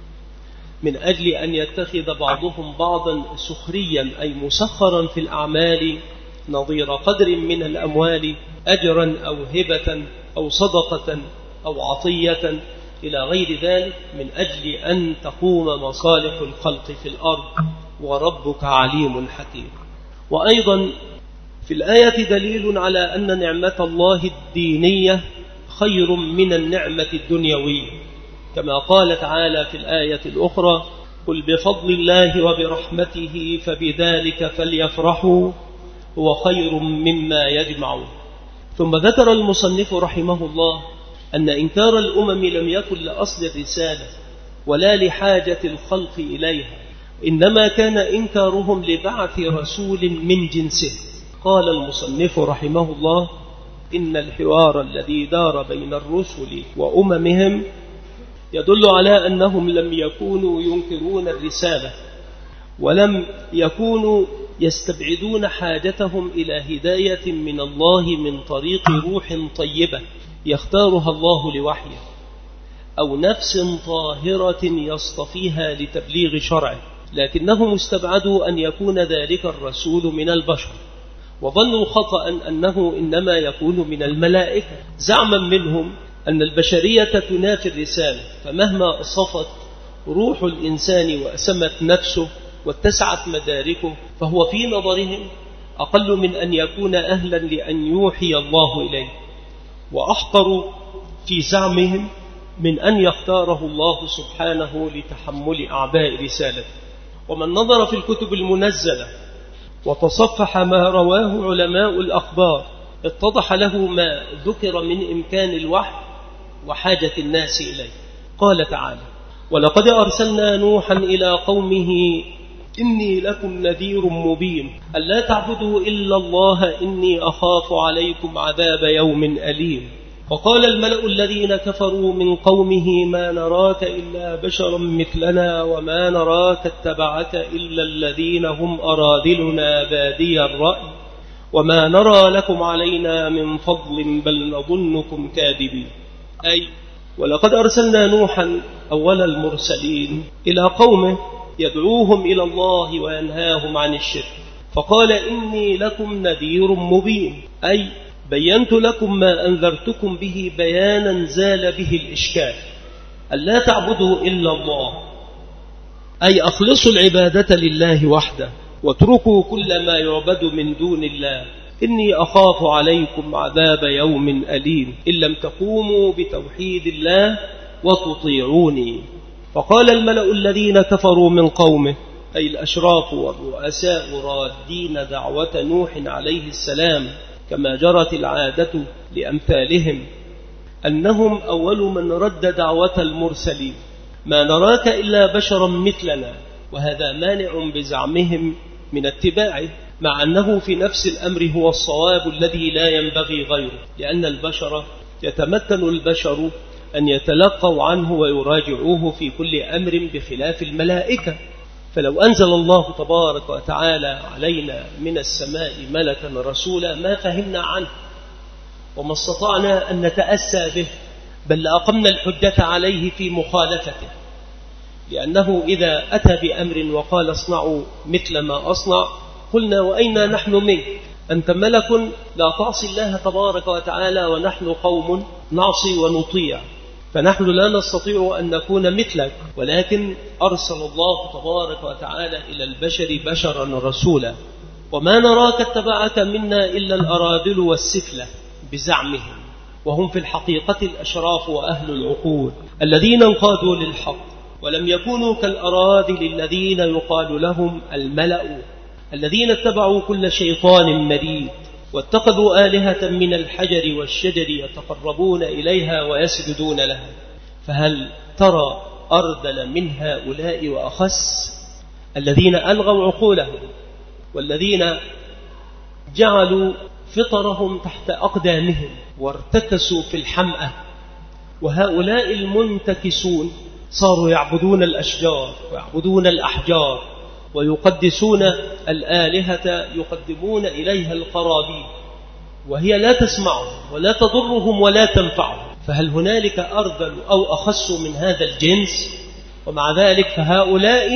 من أجل أن يتخذ بعضهم بعضا سخريا، أي مسخرا في الأعمال نظير قدر من الأموال أجرا أو هبة أو صدقة أو عطية إلى غير ذلك، من أجل أن تقوم مصالح الخلق في الأرض، وربك عليم حكيم. وأيضا في الآية دليل على أن نعمة الله الدينية خير من النعمة الدنيوية، كما قال تعالى في الآية الأخرى: قل بفضل الله وبرحمته فبذلك فليفرحوا هو خير مما يجمعون. ثم ذكر المصنف رحمه الله أن إنكار الأمم لم يكن لأصل الرسالة ولا لحاجة الخلق إليها، إنما كان إنكارهم لبعث رسول من جنسه. قال المصنف رحمه الله: إن الحوار الذي دار بين الرسل وأممهم يدل على أنهم لم يكونوا ينكرون الرسالة ولم يكونوا يستبعدون حاجتهم إلى هداية من الله من طريق روح طيبة يختارها الله لوحيه، أو نفس طاهرة يصطفيها لتبليغ شرعه، لكنهم استبعدوا أن يكون ذلك الرسول من البشر، وظنوا خطأ أنه إنما يكون من الملائكة، زعما منهم أن البشرية تنافي الرسالة، فمهما صفت روح الإنسان وأسمت نفسه واتسعت مداركه فهو في نظرهم أقل من أن يكون أهلا لأن يوحي الله إليه، وأحقر في زعمهم من أن يختاره الله سبحانه لتحمل أعباء رسالته. ومن نظر في الكتب المنزلة وتصفح ما رواه علماء الأخبار اتضح له ما ذكر من إمكان الوحي وحاجة الناس إليه. قال تعالى: ولقد أرسلنا نوحا إلى قومه إني لكم نذير مبين ألا تعبدوا إلا الله إني أخاف عليكم عذاب يوم أليم. وقال الملأ الذين كفروا من قومه ما نراك إلا بشرا مثلنا وما نراك اتبعك إلا الذين هم أراذلنا بادي الرأي وما نرى لكم علينا من فضل بل نظنكم كاذبين. أي ولقد أرسلنا نوحا أول المرسلين إلى قومه يدعوهم إلى الله وينهاهم عن الشرك، فقال: إني لكم نذير مبين، أي بينت لكم ما أنذرتكم به بيانا زال به الإشكال، ألا تعبدوا إلا الله. أي أخلصوا العبادة لله وحده واتركوا كل ما يعبد من دون الله، إني أخاف عليكم عذاب يوم أليم إن لم تقوموا بتوحيد الله وتطيعوني. فقال الملأ الذين كفروا من قومه، أي الأشراف والرؤساء رادين دعوة نوح عليه السلام كما جرت العادة لأمثالهم، أنهم أول من رد دعوة المرسلين، ما نراك إلا بشرا مثلنا، وهذا مانع بزعمهم من اتباعه، مع أنه في نفس الأمر هو الصواب الذي لا ينبغي غيره، لأن البشر يتمكن البشر أن يتلقوا عنه ويراجعوه في كل أمر بخلاف الملائكة. فلو أنزل الله تبارك وتعالى علينا من السماء ملكا رسولا ما فهمنا عنه وما استطعنا أن نتأسى به، بل لأقمنا الحجة عليه في مخالفته، لأنه إذا أتى بأمر وقال اصنعوا مثل ما أصنع قلنا وأين نحن منك؟ أنت ملك لا تعصي الله تبارك وتعالى ونحن قوم نعصي ونطيع، فنحن لا نستطيع أن نكون مثلك، ولكن أرسل الله تبارك وتعالى إلى البشر بشرا رسولا. وما نراك اتبعك منا إلا الأراذل والسفلة بزعمهم، وهم في الحقيقة الأشراف وأهل العقول الذين انقادوا للحق، ولم يكونوا كالأراذل الذين يقال لهم الملأ الذين اتبعوا كل شيطان مريد واتخذوا آلهة من الحجر والشجر يتقربون إليها ويسجدون لها. فهل ترى أردل من هؤلاء وأخس الذين ألغوا عقولهم والذين جعلوا فطرهم تحت أقدامهم وارتكسوا في الحمأة؟ وهؤلاء المنتكسون صاروا يعبدون الأشجار ويعبدون الأحجار ويقدسون الآلهة، يقدمون إليها القرابين، وهي لا تسمعهم ولا تضرهم ولا تنفعهم. فهل هنالك أردل أو أخص من هذا الجنس؟ ومع ذلك فهؤلاء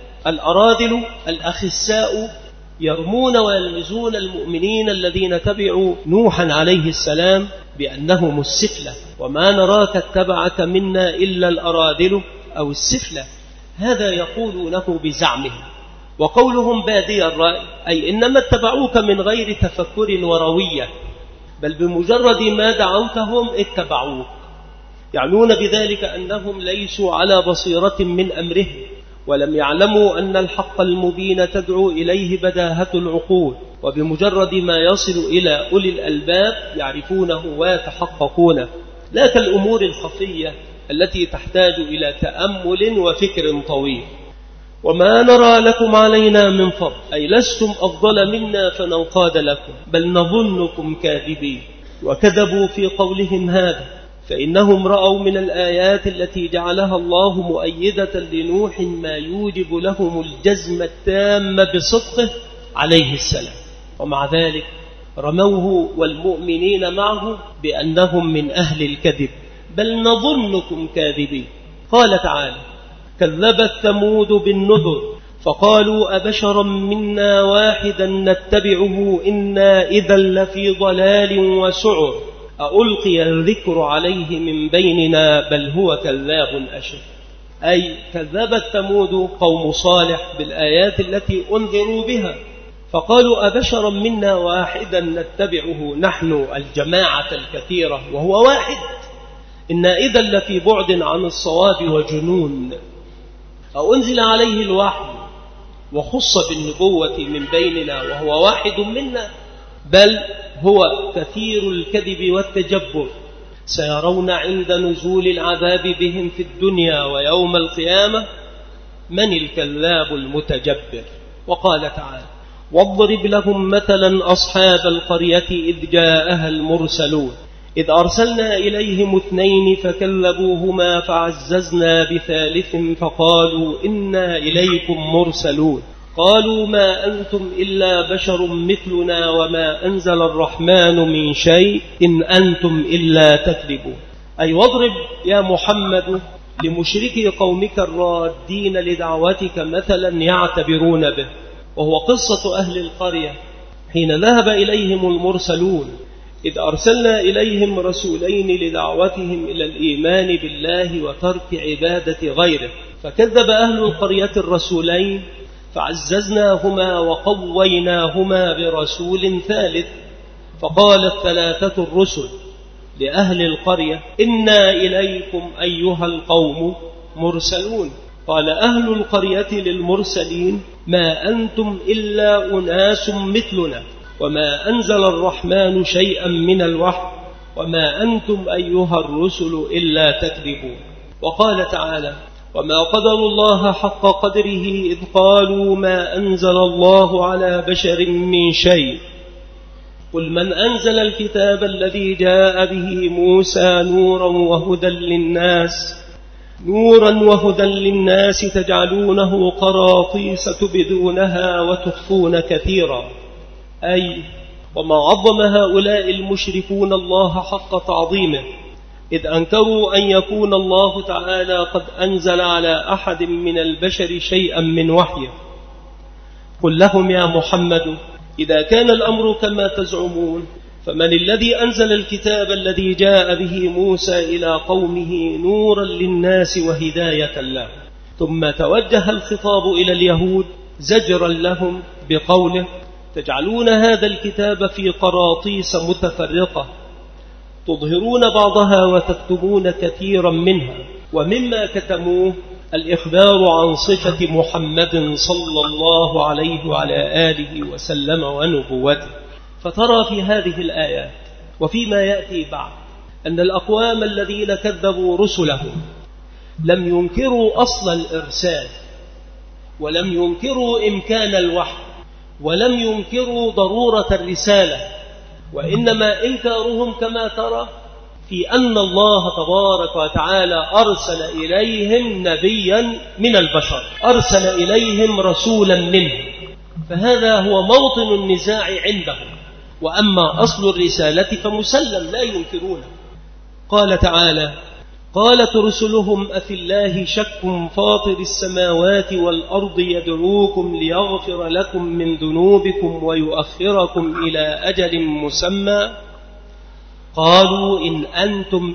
الأراذل الأخساء يرمون ويلمزون المؤمنين الذين تبعوا نوحا عليه السلام بأنهم السفلة، وما نراك اتبعك منا إلا الأراذل أو السفلة. هذا يقولونه بزعمهم، وقولهم بادي الرأي، أي إنما اتبعوك من غير تفكر وروية، بل بمجرد ما دعوتهم اتبعوك، يعنون بذلك أنهم ليسوا على بصيرة من أمرهم، ولم يعلموا أن الحق المبين تدعو إليه بداهة العقول، وبمجرد ما يصل إلى أولي الألباب يعرفونه ويتحققونه، لا كالأمور الخفية التي تحتاج إلى تأمل وفكر طويل. وما نرى لكم علينا من فضل، أي لستم أفضل منا فننقاد لكم، بل نظنكم كاذبين. وكذبوا في قولهم هذا، فإنهم رأوا من الآيات التي جعلها الله مؤيدة لنوح ما يوجب لهم الجزم التام بصدقه عليه السلام، ومع ذلك رموه والمؤمنين معه بأنهم من أهل الكذب، بل نظنكم كاذبين. قال تعالى: كذبت ثمود بالنذر فقالوا أبشرا منا واحدا نتبعه إنا إذا لفي ضلال وسعر ألقي الذكر عليه من بيننا بل هو كذاب أشر. أي كذبت ثمود قوم صالح بالآيات التي أنذروا بها، فقالوا أبشرا منا واحدا نتبعه نحن الجماعة الكثيرة وهو واحد، إنا إذا لفي بعد عن الصواب وجنون. أو أنزل عليه الوحي وخص بالنبوة من بيننا وهو واحد منا، بل هو كثير الكذب والتجبر. سيرون عند نزول العذاب بهم في الدنيا ويوم القيامة من الكذاب المتجبر. وقال تعالى: واضرب لهم مثلا أصحاب القرية إذ جاءها المرسلون إذ أرسلنا إليهم 2 فكذبوهما فعززنا بثالث فقالوا إنا إليكم مرسلون قالوا ما أنتم إلا بشر مثلنا وما أنزل الرحمن من شيء إن أنتم إلا تكذبون. أي واضرب يا محمد لمشركي قومك الرادين لدعوتك مثلا يعتبرون به، وهو قصة أهل القرية حين ذهب إليهم المرسلون إذ أرسلنا إليهم رسولين لدعوتهم إلى الإيمان بالله وترك عبادة غيره، فكذب أهل القرية الرسولين فعززناهما وقويناهما برسول ثالث. فقال الثلاثة الرسل لأهل القرية: إنا إليكم أيها القوم مرسلون. قال أهل القرية للمرسلين: ما أنتم إلا أناس مثلنا، وما أنزل الرحمن شيئا من الوحي، وما أنتم أيها الرسل إلا تكذبون. وقال تعالى: وما قدروا الله حق قدره إذ قالوا ما أنزل الله على بشر من شيء. قل من أنزل الكتاب الذي جاء به موسى نورا وهدى للناس تجعلونه قراطيس تبدونها وتخفون كثيرا. أي وما عظم هؤلاء المشركون الله حق تعظيمه، إذ أنكروا أن يكون الله تعالى قد أنزل على أحد من البشر شيئا من وحيه. قل لهم يا محمد: إذا كان الأمر كما تزعمون، فمن الذي أنزل الكتاب الذي جاء به موسى إلى قومه نورا للناس وهداية له؟ ثم توجه الخطاب إلى اليهود زجرا لهم بقوله: تجعلون هذا الكتاب في قراطيس متفرقة تظهرون بعضها وتكتمون كثيرا منها. ومما كتموه الإخبار عن صفة محمد صلى الله عليه وعلى آله وسلم ونبوته. فترى في هذه الآيات وفيما يأتي بعد أن الأقوام الذين كذبوا رسلهم لم ينكروا أصل الإرسال، ولم ينكروا إمكان الوحي، ولم ينكروا ضرورة الرسالة، وإنما إنكارهم كما ترى في أن الله تبارك وتعالى أرسل إليهم نبيا من البشر، أرسل إليهم رسولا منهم، فهذا هو موطن النزاع عندهم. وأما أصل الرسالة فمسلم لا ينكرونه. قال تعالى: قالت رسلهم أفي الله شك فاطر السماوات والأرض يدعوكم ليغفر لكم من ذنوبكم ويؤخركم إلى أجل مسمى قالوا إن أنتم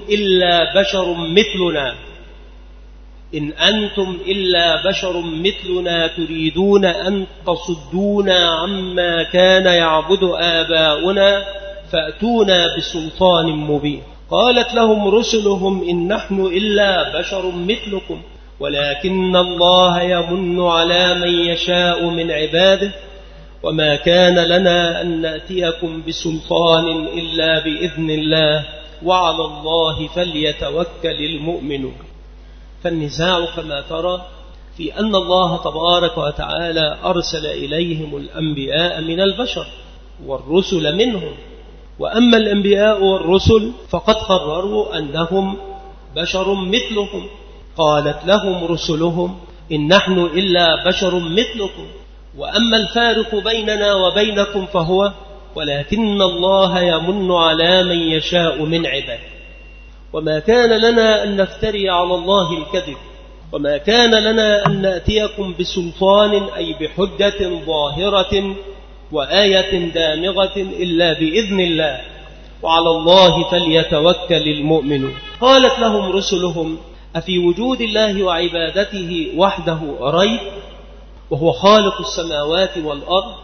إلا بشر مثلنا تريدون أن تصدونا عما كان يعبد آباؤنا فأتونا بسلطان مبين. قالت لهم رسلهم إن نحن إلا بشر مثلكم ولكن الله يمن على من يشاء من عباده وما كان لنا أن نأتيكم بسلطان إلا بإذن الله وعلى الله فليتوكل المؤمنون. فالنزاع كما ترى في أن الله تبارك وتعالى أرسل إليهم الأنبياء من البشر والرسل منهم، وأما الأنبياء والرسل فقد قرروا أنهم بشر مثلهم. قالت لهم رسلهم إن نحن إلا بشر مثلكم، وأما الفارق بيننا وبينكم فهو ولكن الله يمن على من يشاء من عباده وما كان لنا أن نفتري على الله الكذب وما كان لنا أن نأتيكم بسلطان أي بحجة ظاهرة وآية دامغة إلا بإذن الله وعلى الله فليتوكل المؤمنون. قالت لهم رسلهم أفي وجود الله وعبادته وحده ريب وهو خالق السماوات والأرض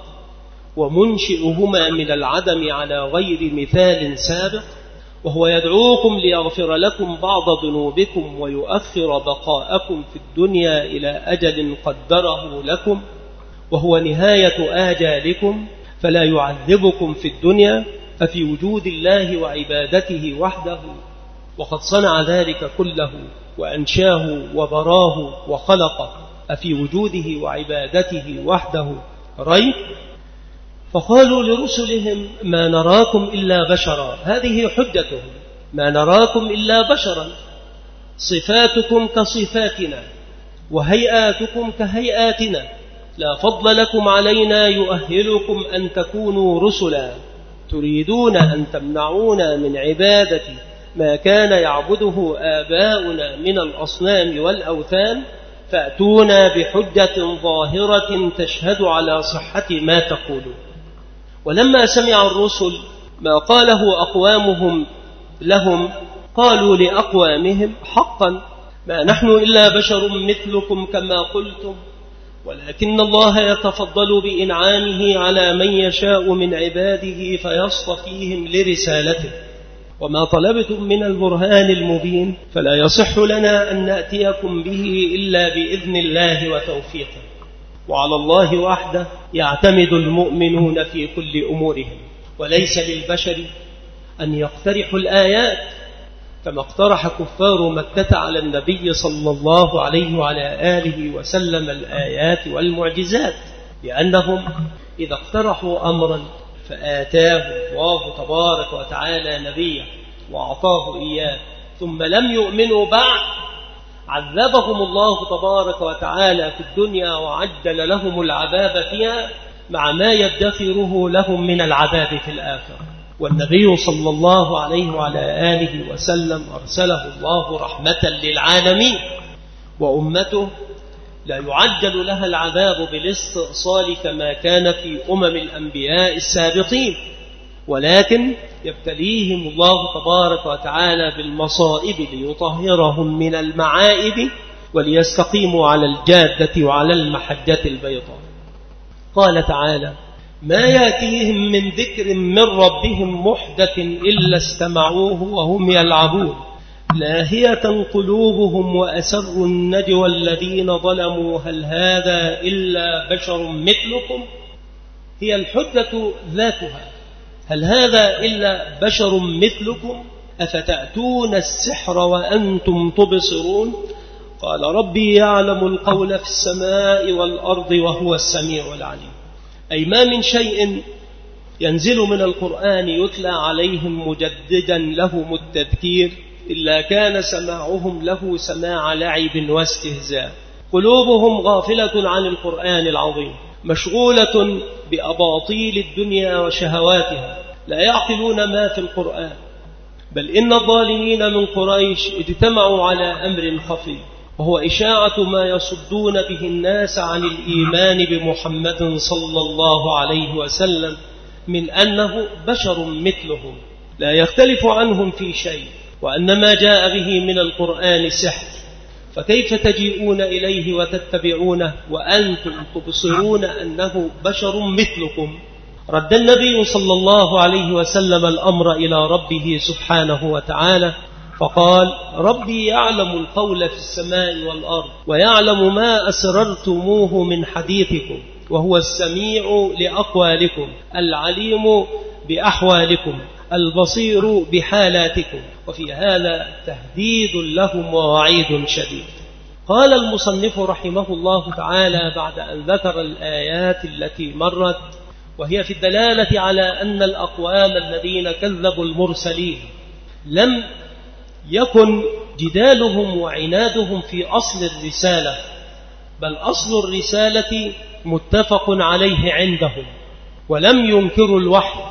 ومنشئهما من العدم على غير مثال سابق وهو يدعوكم ليغفر لكم بعض ذنوبكم ويؤخر بقاءكم في الدنيا إلى أجل قدره لكم وهو نهاية آجالكم فلا يعذبكم في الدنيا ففي وجود الله وعبادته وحده وقد صنع ذلك كله وأنشاه وبراه وخلقه أفي وجوده وعبادته وحده ريب. فقالوا لرسلهم ما نراكم إلا بشرا، هذه حجتهم، ما نراكم إلا بشرا، صفاتكم كصفاتنا وهيئاتكم كهيئاتنا لا فضل لكم علينا يؤهلكم أن تكونوا رسلا تريدون أن تمنعونا من عبادة ما كان يعبده آباؤنا من الأصنام والأوثان فأتونا بحجة ظاهرة تشهد على صحة ما تقولون. ولما سمع الرسل ما قاله أقوامهم لهم قالوا لأقوامهم حقا ما نحن إلا بشر مثلكم كما قلتم، ولكن الله يتفضل بإنعامه على من يشاء من عباده فيصطفيهم لرسالته، وما طلبتم من البرهان المبين فلا يصح لنا أن نأتيكم به إلا بإذن الله وتوفيقه، وعلى الله وحده يعتمد المؤمنون في كل أمورهم، وليس للبشر أن يقترحوا الآيات كما اقترح كفار مكة على النبي صلى الله عليه وعلى آله وسلم الآيات والمعجزات، لأنهم إذا اقترحوا أمرا فآتاه الله تبارك وتعالى نبيه وأعطاه إياه ثم لم يؤمنوا بعد عذبهم الله تبارك وتعالى في الدنيا وعجل لهم العذاب فيها مع ما يدخره لهم من العذاب في الآخرة. والنبي صلى الله عليه وعلى آله وسلم أرسله الله رحمة للعالمين، وأمته لا يعجل لها العذاب بالاستئصال كما كان في الأنبياء السابقين، ولكن يبتليهم الله تبارك وتعالى بالمصائب ليطهرهم من المعائب وليستقيموا على الجادة وعلى المحجة البيضاء. قال تعالى: ما يأتيهم من ذكر من ربهم محدث إلا استمعوه وهم يلعبون لاهية قلوبهم وأسروا النجوى الذين ظلموا هل هذا إلا بشر مثلكم. هي الحجة ذاتها، هل هذا إلا بشر مثلكم أفتأتون السحر وأنتم تبصرون. قال: ربي يعلم القول في السماء والأرض وهو السميع العليم. أي ما من شيء ينزل من القرآن يتلى عليهم مجددا لهم التذكير إلا كان سماعهم له سماع لعب واستهزاء. قلوبهم غافلة عن القرآن العظيم، مشغولة بأباطيل الدنيا وشهواتها، لا يعقلون ما في القرآن. بل إن الظالمين من قريش اجتمعوا على أمر خفي، وهو إشاعة ما يصدون به الناس عن الإيمان بمحمد صلى الله عليه وسلم من أنه بشر مثلهم لا يختلف عنهم في شيء، وأن ما جاء به من القرآن سحر، فكيف تجيئون إليه وتتبعونه وأنتم تبصرون أنه بشر مثلكم. رد النبي صلى الله عليه وسلم الأمر إلى ربه سبحانه وتعالى فقال: ربي يعلم القول في السماء والأرض ويعلم ما أسررتموه من حديثكم وهو السميع لأقوالكم العليم بأحوالكم البصير بحالاتكم. وفي هذا تهديد لهم ووعيد شديد. قال المصنف رحمه الله تعالى بعد أن ذكر الآيات التي مرت وهي في الدلالة على أن الأقوام الذين كذبوا المرسلين لم يكن جدالهم وعنادهم في أصل الرسالة، بل أصل الرسالة متفق عليه عندهم، ولم ينكروا الوحي،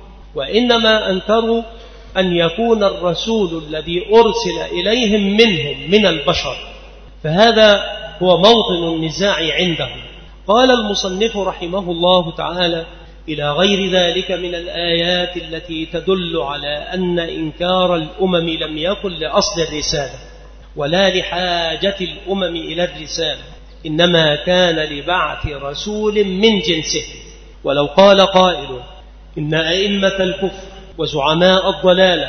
وإنما أنكروا أن يكون الرسول الذي أرسل إليهم منهم من البشر، فهذا هو موطن النزاع عندهم. قال المصنف رحمه الله تعالى: إلى غير ذلك من الآيات التي تدل على أن إنكار الأمم لم يكن لأصل الرسالة ولا لحاجة الأمم إلى الرسالة، إنما كان لبعث رسول من جنسه. ولو قال قائل إن أئمة الكفر وزعماء الضلالة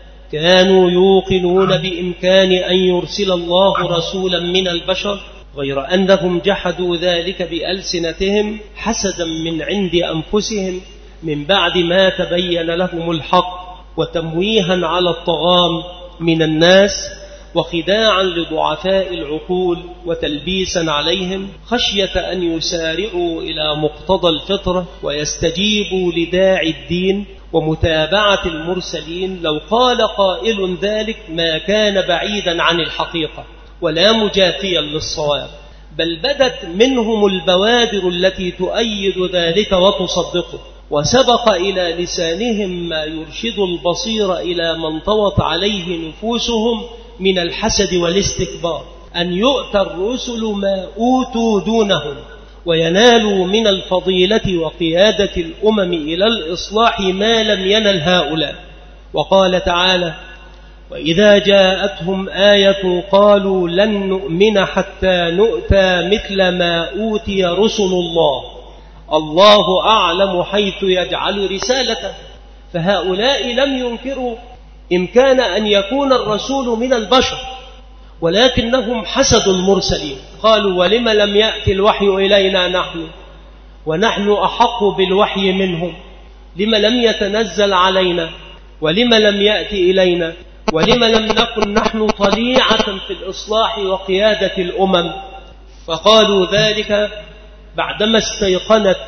كانوا يوقنون بإمكان أن يرسل الله رسولا من البشر، غير أنهم جحدوا ذلك بألسنتهم حسدا من عند أنفسهم من بعد ما تبين لهم الحق، وتمويها على الطغام من الناس، وخداعا لضعفاء العقول، وتلبيسا عليهم خشية أن يسارعوا إلى مقتضى الفطرة ويستجيبوا لداعي الدين ومتابعة المرسلين. لو قال قائل ذلك ما كان بعيدا عن الحقيقة ولا مجافيا للصواب، بل بدت منهم البوادر التي تؤيد ذلك وتصدقه، وسبق إلى لسانهم ما يرشد البصير إلى من طوت عليه نفوسهم من الحسد والاستكبار، أن يؤتى الرسل ما أوتوا دونهم وينالوا من الفضيلة وقيادة الأمم إلى الإصلاح ما لم ينل هؤلاء. وقال تعالى: وإذا جاءتهم آية قالوا لن نؤمن حتى نؤتى مثل ما أوتي رسل الله، الله أعلم حيث يجعل رسالته. فهؤلاء لم ينكروا إمكان أن يكون الرسول من البشر، ولكنهم حسدوا المرسلين، قالوا: ولم لم يأتي الوحي إلينا نحن ونحن أحق بالوحي منهم؟ لم لم يتنزل علينا؟ ولم لم يأتي إلينا؟ ولم لم نكن نحن طليعة في الإصلاح وقيادة الأمم؟ فقالوا ذلك بعدما استيقنت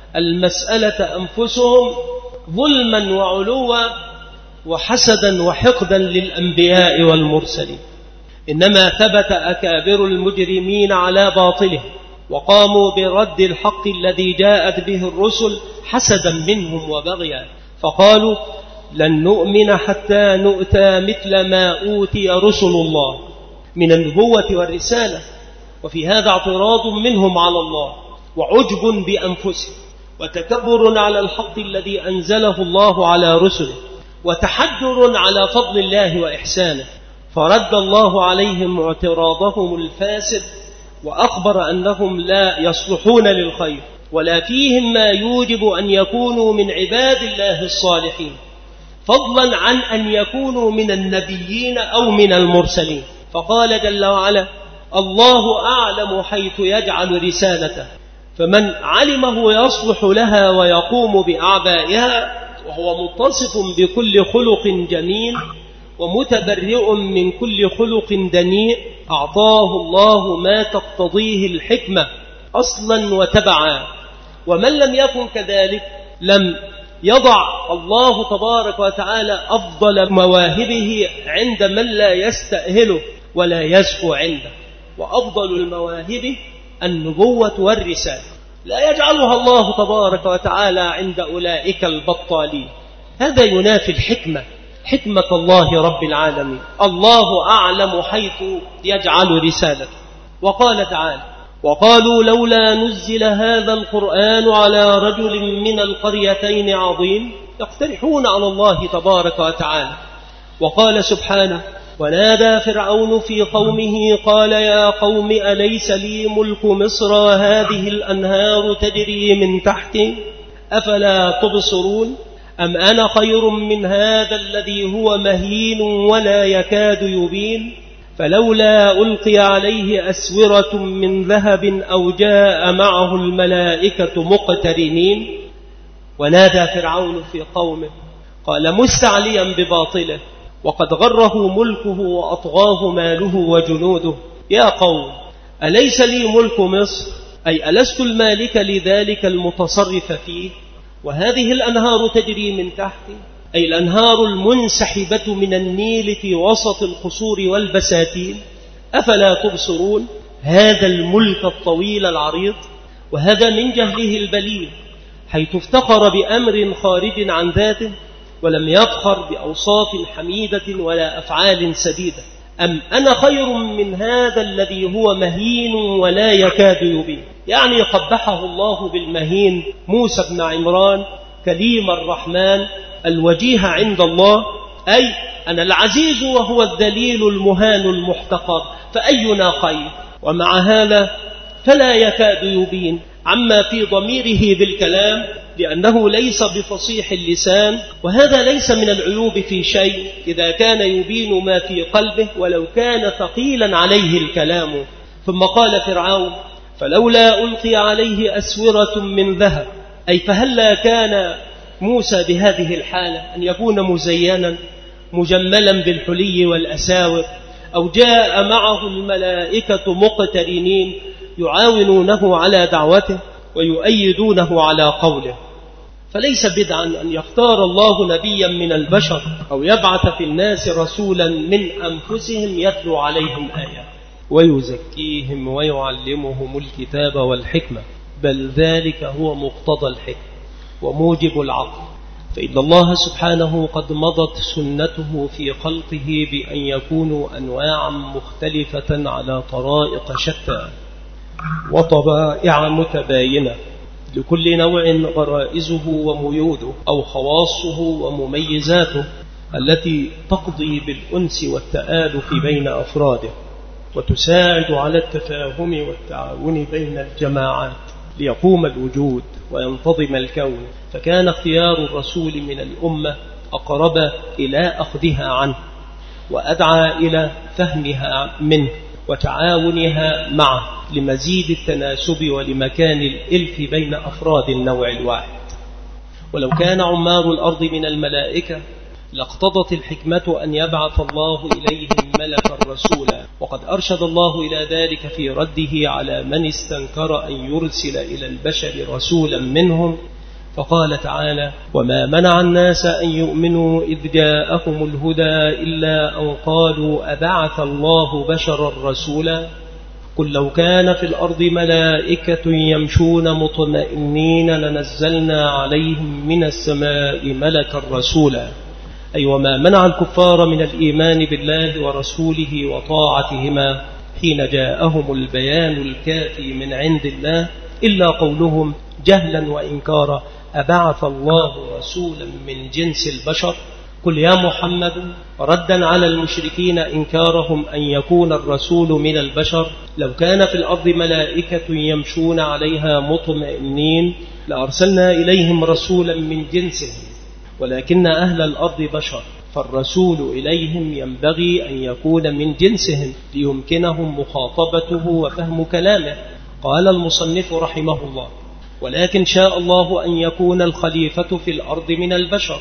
المسألة أنفسهم ظلما وعلوا وحسدا وحقدا للأنبياء والمرسلين. إنما ثبت أكابر المجرمين على باطله وقاموا برد الحق الذي جاءت به الرسل حسدا منهم وبغيا، فقالوا: لن نؤمن حتى نؤتى مثل ما أوتي رسل الله من النبوة والرسالة. وفي هذا اعتراض منهم على الله وعجب بأنفسهم وتكبر على الحق الذي أنزله الله على رسله وتحجر على فضل الله وإحسانه، فرد الله عليهم اعتراضهم الفاسد وأخبر أنهم لا يصلحون للخير ولا فيهم ما يوجب أن يكونوا من عباد الله الصالحين، فضلا عن أن يكونوا من النبيين أو من المرسلين. فقال جل وعلا: الله أعلم حيث يجعل رسالته، فمن علمه يصلح لها ويقوم بأعبائها وهو متصف بكل خلق جميل ومتبرئ من كل خلق دنيء أعطاه الله ما تقتضيه الحكمة أصلا وتبعا. ومن لم يكن كذلك لم يضع الله تبارك وتعالى أفضل مواهبه عند من لا يستأهله ولا يزكو عنده، وأفضل المواهب النبوة والرسالة لا يجعلها الله تبارك وتعالى عند أولئك البطالين. هذا ينافي الحكمة، حكمة الله رب العالمين. الله أعلم حيث يجعل رسالته. وقال تعالى: وقالوا لولا نزل هذا القرآن على رجل من القريتين عظيم، يقترحون على الله تبارك وتعالى. وقال سبحانه: ونادى فرعون في قومه قال يا قوم أليس لي ملك مصر وهذه الأنهار تجري من تحتي أفلا تبصرون أم أنا خير من هذا الذي هو مهين ولا يكاد يبين فلولا ألقي عليه أسورة من ذهب أو جاء معه الملائكة مقترنين. ونادى فرعون في قومه قال مستعليا بباطله وقد غره ملكه وأطغاه ماله وجنوده يا قوم أليس لي ملك مصر أي ألست المالك لذلك المتصرف فيه وهذه الأنهار تجري من تحتي أي الأنهار المنسحبة من النيل في وسط القصور والبساتين أفلا تبصرون. هذا الملك الطويل العريض، وهذا من جهله البليل حيث افتخر بأمر خارج عن ذاته ولم يفخر بأوصاف حميدة ولا أفعال سديدة. أم أنا خير من هذا الذي هو مهين ولا يكاد يبين، يعني قبحه الله بالمهين موسى بن عمران كليم الرحمن الوجيه عند الله، أي أنا العزيز وهو الذليل المهان المحتقر فأينا خير. ومع هذا فلا يكاد يبين عما في ضميره بالكلام لأنه ليس بفصيح اللسان، وهذا ليس من العيوب في شيء إذا كان يبين ما في قلبه ولو كان ثقيلا عليه الكلام. ثم قال فرعون فلولا ألقي عليه أسورة من ذهب، أي فهلا كان موسى بهذه الحالة أن يكون مزينا مجملا بالحلي والأساور، أو جاء معه الملائكة مقترنين يعاونونه على دعوته ويؤيدونه على قوله. فليس بدعا أن يختار الله نبيا من البشر أو يبعث في الناس رسولا من أنفسهم يتلو عليهم آيات ويزكيهم ويعلمهم الكتاب والحكمة، بل ذلك هو مقتضى الحكمة وموجب العقل، فإن الله سبحانه قد مضت سنته في خلقه بأن يكونوا أنواعا مختلفة على طرائق شتى، وطبائع متباينة، لكل نوع غرائزه وميوله أو خواصه ومميزاته التي تقضي بالأنس والتآلف بين أفراده، وتساعد على التفاهم والتعاون بين الجماعات ليقوم الوجود وينتظم الكون. فكان اختيار الرسول من الأمة أقرب إلى أخذها عنه، وأدعى إلى فهمها منه وتعاونها معه لمزيد التناسب ولمكان الإلف بين أفراد النوع الواحد. ولو كان عمار الأرض من الملائكة لاقتضت الحكمة أن يبعث الله إليهم ملكا رسولا، وقد أرشد الله إلى ذلك في رده على من استنكر أن يرسل إلى البشر رسولا منهم، فقال تعالى: وما منع الناس أن يؤمنوا إذ جاءهم الهدى إلا أن قالوا أبعث الله بشرا رسولا. قل لو كان في الأرض ملائكة يمشون مطمئنين لنزلنا عليهم من السماء ملكا رسولا، أي وما منع الكفار من الإيمان بالله ورسوله وطاعتهما حين جاءهم البيان الكافي من عند الله إلا قولهم جهلا وإنكارا: أبعث الله رسولا من جنس البشر. قل يا محمد ردا على المشركين إنكارهم أن يكون الرسول من البشر: لو كان في الأرض ملائكة يمشون عليها مطمئنين لأرسلنا إليهم رسولا من جنسهم، ولكن أهل الأرض بشر، فالرسول إليهم ينبغي أن يكون من جنسهم ليمكنهم مخاطبته وفهم كلامه. قال المصنف رحمه الله: ولكن شاء الله أن يكون الخليفة في الأرض من البشر،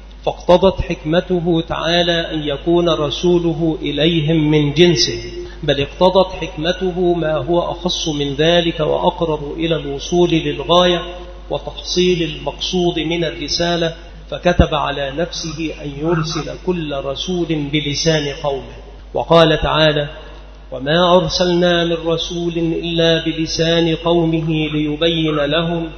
فاقتضت حكمته تعالى أن يكون رسوله إليهم من جنسه، بل اقتضت حكمته ما هو أخص من ذلك وأقرب إلى الوصول للغاية وتحصيل المقصود من الرسالة، فكتب على نفسه أن يرسل كل رسول بلسان قومه. وقال تعالى: وما أرسلنا من رسول إلا بلسان قومه ليبين لهم،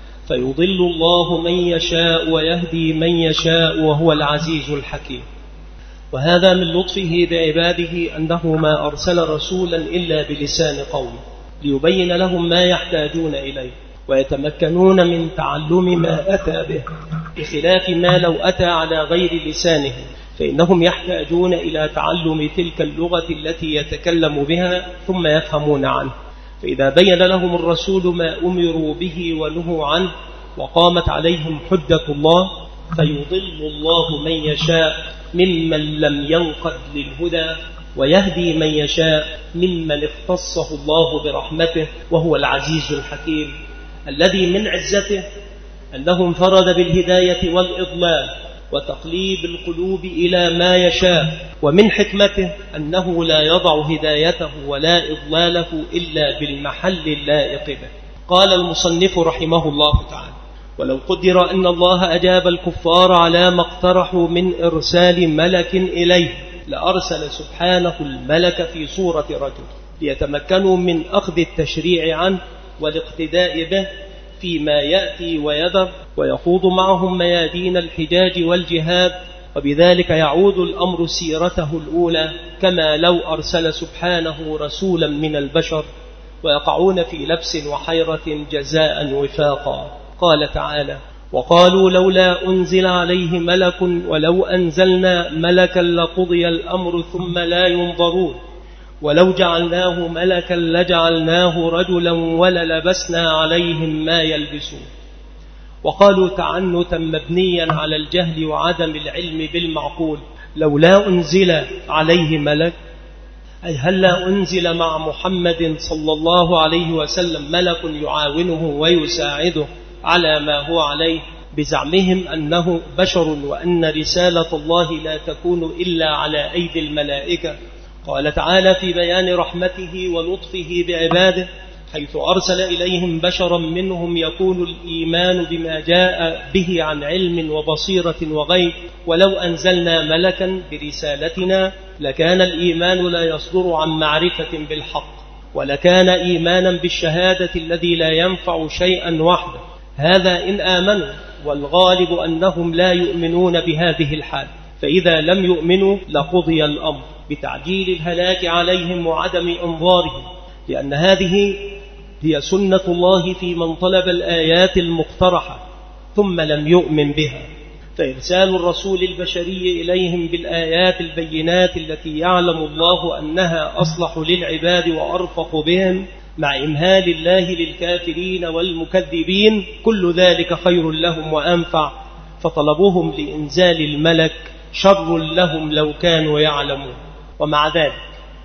فيضل الله من يشاء ويهدي من يشاء وهو العزيز الحكيم. وهذا من لطفه بعباده أنه ما أرسل رسولا إلا بلسان قومه ليبين لهم ما يحتاجون إليه ويتمكنون من تعلم ما أتى به، بخلاف ما لو أتى على غير لسانه، فإنهم يحتاجون إلى تعلم تلك اللغة التي يتكلم بها ثم يفهمون عنه. فإذا بين لهم الرسول ما أمروا به ونهوا عنه وقامت عليهم حجة الله، فيضل الله من يشاء ممن لم ينقد للهدى ويهدي من يشاء ممن اختصه الله برحمته، وهو العزيز الحكيم الذي من عزته أنه انفرد بالهداية والإضلال وتقليب القلوب إلى ما يشاء، ومن حكمته أنه لا يضع هدايته ولا إضلاله إلا بالمحل اللائق به. قال المصنف رحمه الله تعالى: ولو قدر أن الله أجاب الكفار على ما اقترحوا من إرسال ملك إليه لأرسل سبحانه الملك في صورة رجل ليتمكنوا من أخذ التشريع عنه والاقتداء به فيما يأتي ويذر، ويخوض معهم ميادين الحجاج والجهاد، وبذلك يعود الأمر سيرته الأولى كما لو أرسل سبحانه رسولا من البشر، ويقعون في لبس وحيرة جزاء وفاقا. قال تعالى: وقالوا لولا أنزل عليه ملك ولو أنزلنا ملكا لقضي الأمر ثم لا ينظرون ولو جعلناه ملكا لجعلناه رجلا وللبسنا عليهم ما يلبسون. وقالوا تعنتا مبنيا على الجهل وعدم العلم بالمعقول: لولا أنزل عليه ملك، أي هل لا أنزل مع محمد صلى الله عليه وسلم ملك يعاونه ويساعده على ما هو عليه، بزعمهم أنه بشر وأن رسالة الله لا تكون إلا على أيدي الملائكة. قال تعالى في بيان رحمته ولطفه بعباده حيث أرسل إليهم بشرا منهم يكون الإيمان بما جاء به عن علم وبصيرة وغيب: ولو أنزلنا ملكا برسالتنا لكان الإيمان لا يصدر عن معرفة بالحق، ولكان إيمانا بالشهادة الذي لا ينفع شيئا وحده. هذا إن آمنوا، والغالب أنهم لا يؤمنون بهذه الحال، فإذا لم يؤمنوا لقضي الأمر بتعجيل الهلاك عليهم وعدم إنظارهم، لأن هذه هي سنة الله في من طلب الآيات المقترحة ثم لم يؤمن بها، فإرسال الرسول البشري إليهم بالآيات البينات التي يعلم الله أنها أصلح للعباد وأرفق بهم مع إمهال الله للكافرين والمكذبين، كل ذلك خير لهم وأنفع، فطلبهم لإنزال الملك شر لهم لو كانوا يعلمون. ومع ذلك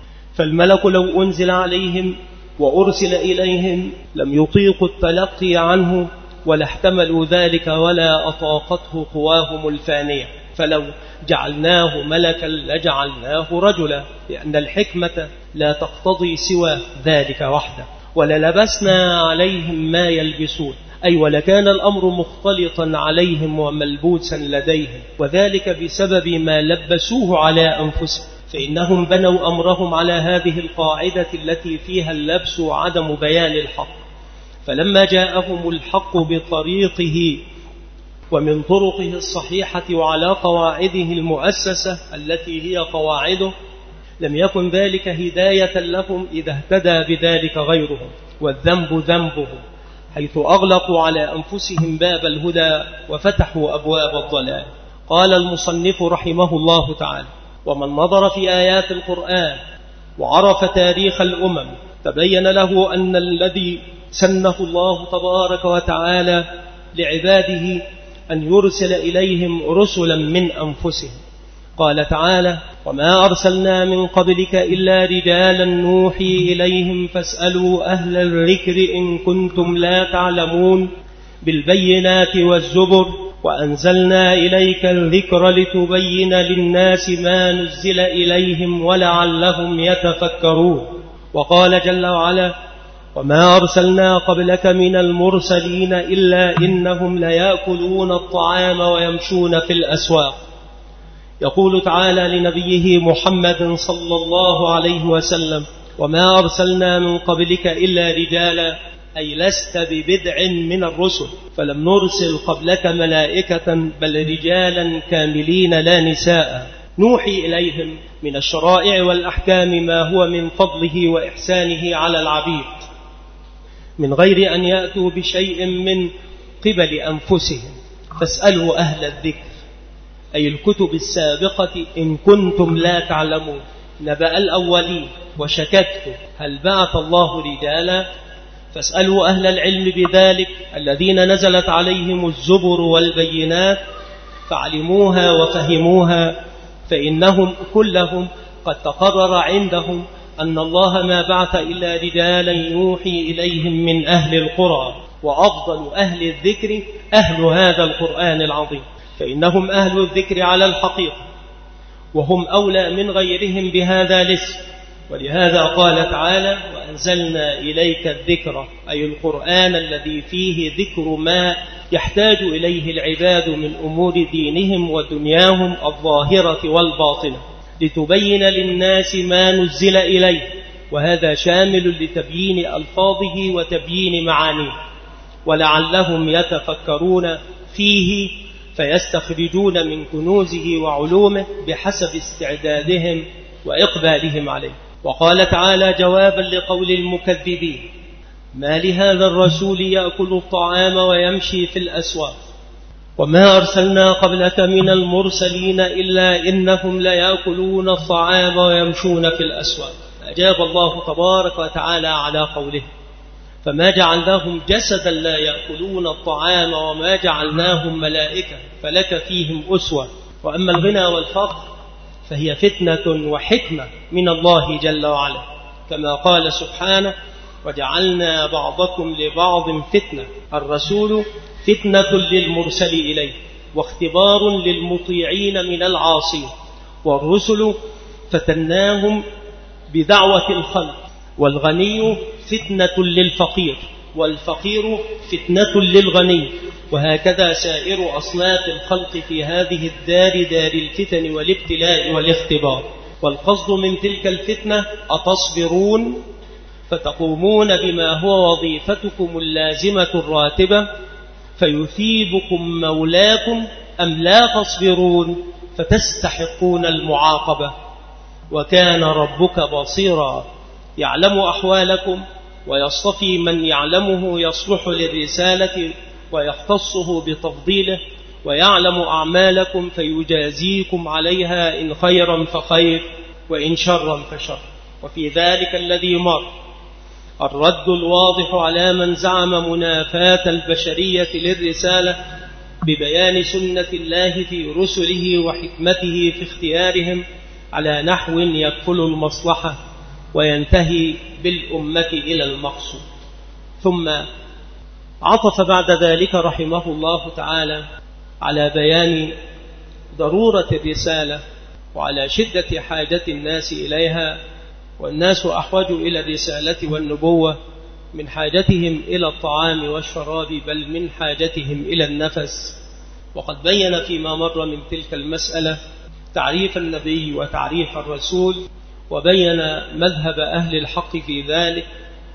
فالملك لو أنزل عليهم وأرسل إليهم لم يطيقوا التلقي عنه ولا احتملوا ذلك ولا أطاقته قواهم الفانية، فلو جعلناه ملكا لجعلناه رجلا، لأن الحكمة لا تقتضي سوى ذلك وحده، وللبسنا عليهم ما يلبسون، أي ولكان الأمر مختلطا عليهم وملبوسا لديهم، وذلك بسبب ما لبسوه على أنفسهم، فإنهم بنوا أمرهم على هذه القاعدة التي فيها اللبس وعدم بيان الحق. فلما جاءهم الحق بطريقه ومن طرقه الصحيحة وعلى قواعده المؤسسة التي هي قواعده، لم يكن ذلك هداية لهم إذا اهتدى بذلك غيرهم، والذنب ذنبهم، حيث أغلقوا على أنفسهم باب الهدى وفتحوا أبواب الضلال. قال المصنف رحمه الله تعالى: ومن نظر في آيات القرآن وعرف تاريخ الأمم تبين له أن الذي سنه الله تبارك وتعالى لعباده أن يرسل إليهم رسلا من أنفسهم. قال تعالى: وما أرسلنا من قبلك إلا رجالا نوحي إليهم فاسألوا أهل الذكر إن كنتم لا تعلمون بالبينات والزبر وأنزلنا إليك الذكر لتبين للناس ما نزل إليهم ولعلهم يتفكرون. وقال جل وعلا: وما أرسلنا قبلك من المرسلين إلا إنهم ليأكلون الطعام ويمشون في الأسواق. يقول تعالى لنبيه محمد صلى الله عليه وسلم: وما أرسلنا من قبلك إلا رجالا، أي لست ببدع من الرسل، فلم نرسل قبلك ملائكة بل رجالا كاملين لا نساء، نوحي إليهم من الشرائع والأحكام ما هو من فضله وإحسانه على العبيد، من غير أن يأتوا بشيء من قبل أنفسهم. فاسألوا أهل الذكر، أي الكتب السابقة إن كنتم لا تعلمون، نبأ الأولين وشككتم هل بعث الله رجالا، فاسألوا أهل العلم بذلك الذين نزلت عليهم الزبر والبينات فعلموها وفهموها، فإنهم كلهم قد تقرر عندهم أن الله ما بعث إلا رجالا يوحي إليهم من أهل القرى، وأفضل أهل الذكر أهل هذا القرآن العظيم، فإنهم أهل الذكر على الحقيقة، وهم أولى من غيرهم بهذا الاسم. ولهذا قال تعالى: وأنزلنا إليك الذكر، أي القرآن الذي فيه ذكر ما يحتاج إليه العباد من أمور دينهم ودنياهم الظاهرة والباطنة، لتبين للناس ما نزل إليه، وهذا شامل لتبيين ألفاظه وتبيين معانيه، ولعلهم يتفكرون فيه فيستخرجون من كنوزه وعلومه بحسب استعدادهم وإقبالهم عليه. وقال تعالى جوابا لقول المكذبين: ما لهذا الرسول يأكل الطعام ويمشي في الأسواق وما أرسلنا قبلك من المرسلين إلا إنهم ليأكلون الطعام ويمشون في الأسواق. أجاب الله تبارك وتعالى على قوله: فما جعلناهم جسدا لا يأكلون الطعام وما جعلناهم ملائكة فلك فيهم أسوة. وأما الغنى والفقر فهي فتنة وحكمة من الله جل وعلا، كما قال سبحانه: وجعلنا بعضكم لبعض فتنة. الرسول فتنة للمرسل إليه واختبار للمطيعين من العاصين، والرسل فتناهم بدعوة الخلق، والغني فتنة للفقير، والفقير فتنة للغني، وهكذا سائر أصناف الخلق في هذه الدار، دار الفتن والابتلاء والاختبار. والقصد من تلك الفتنة: أتصبرون فتقومون بما هو وظيفتكم اللازمة الراتبة فيثيبكم مولاكم، أم لا تصبرون فتستحقون المعاقبة، وكان ربك بصيرا يعلم أحوالكم ويصطفي من يعلمه يصلح للرسالة ويختصه بتفضيله، ويعلم أعمالكم فيجازيكم عليها إن خيرا فخير وإن شرا فشر. وفي ذلك الذي مر الرد الواضح على من زعم منافاة البشرية للرسالة ببيان سنة الله في رسله وحكمته في اختيارهم على نحو يكفل المصلحة وينتهي بالأمة إلى المقصود. ثم عطف بعد ذلك رحمه الله تعالى على بيان ضرورة الرسالة وعلى شدة حاجة الناس إليها، والناس أحوج إلى الرسالة والنبوة من حاجتهم إلى الطعام والشراب، بل من حاجتهم إلى النفس. وقد بين فيما مر من تلك المسألة تعريف النبي وتعريف الرسول، وبين مذهب أهل الحق في ذلك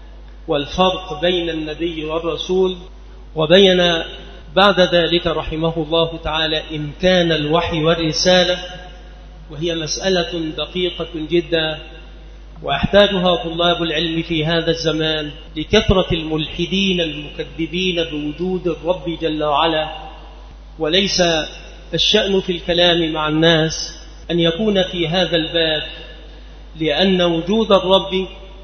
والفرق بين النبي والرسول، وبين بعد ذلك رحمه الله تعالى إمكان الوحي والرسالة، وهي مسألة دقيقة جدا ويحتاجها طلاب العلم في هذا الزمان لكثرة الملحدين المكذبين بوجود الرب جل وعلا. وليس الشأن في الكلام مع الناس أن يكون في هذا الباب، لأن وجود الرب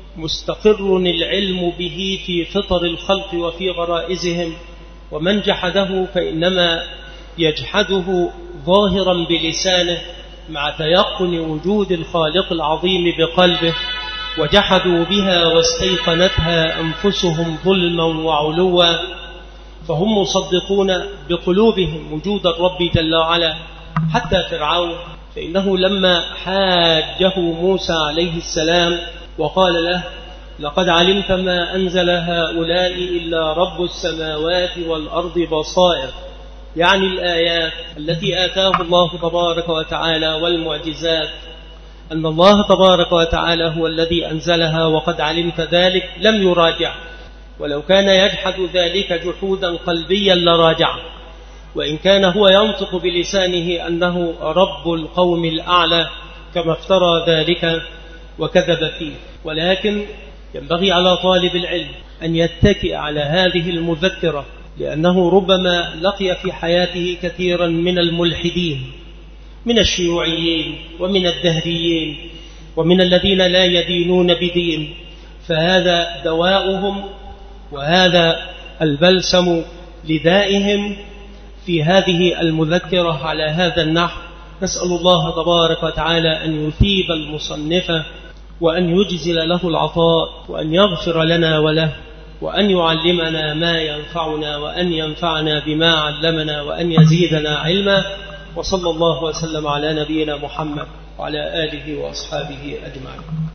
مستقر العلم به في فطر الخلق وفي غرائزهم، ومن جحده فإنما يجحده ظاهرا بلسانه مع تيقن وجود الخالق العظيم بقلبه، وجحدوا بها واستيقنتها أنفسهم ظلما وعلوا، فهم مصدقون بقلوبهم وجود الرب جل وعلا. حتى فرعون فإنه لما حاجه موسى عليه السلام وقال له لقد علمت ما أنزل هؤلاء إلا رب السماوات والأرض بصائر، يعني الآيات التي آتاه الله تبارك وتعالى والمعجزات، أن الله تبارك وتعالى هو الذي أنزلها وقد علمت ذلك، لم يراجع. ولو كان يجحد ذلك جحودا قلبيا لراجع، وإن كان هو ينطق بلسانه أنه رب القوم الأعلى كما افترى ذلك وكذب فيه. ولكن ينبغي على طالب العلم أن يتكئ على هذه المذكرة، لأنه ربما لقي في حياته كثيرا من الملحدين، من الشيوعيين ومن الدهريين ومن الذين لا يدينون بدين، فهذا دواؤهم وهذا البلسم لدائهم في هذه المذكرة على هذا النحو. نسأل الله تبارك وتعالى أن يثيب المصنف وأن يجزل له العطاء، وأن يغفر لنا وله، وأن يعلمنا ما ينفعنا، وأن ينفعنا بما علمنا، وأن يزيدنا علما. وصلى الله وسلم على نبينا محمد وعلى آله وأصحابه أجمعين.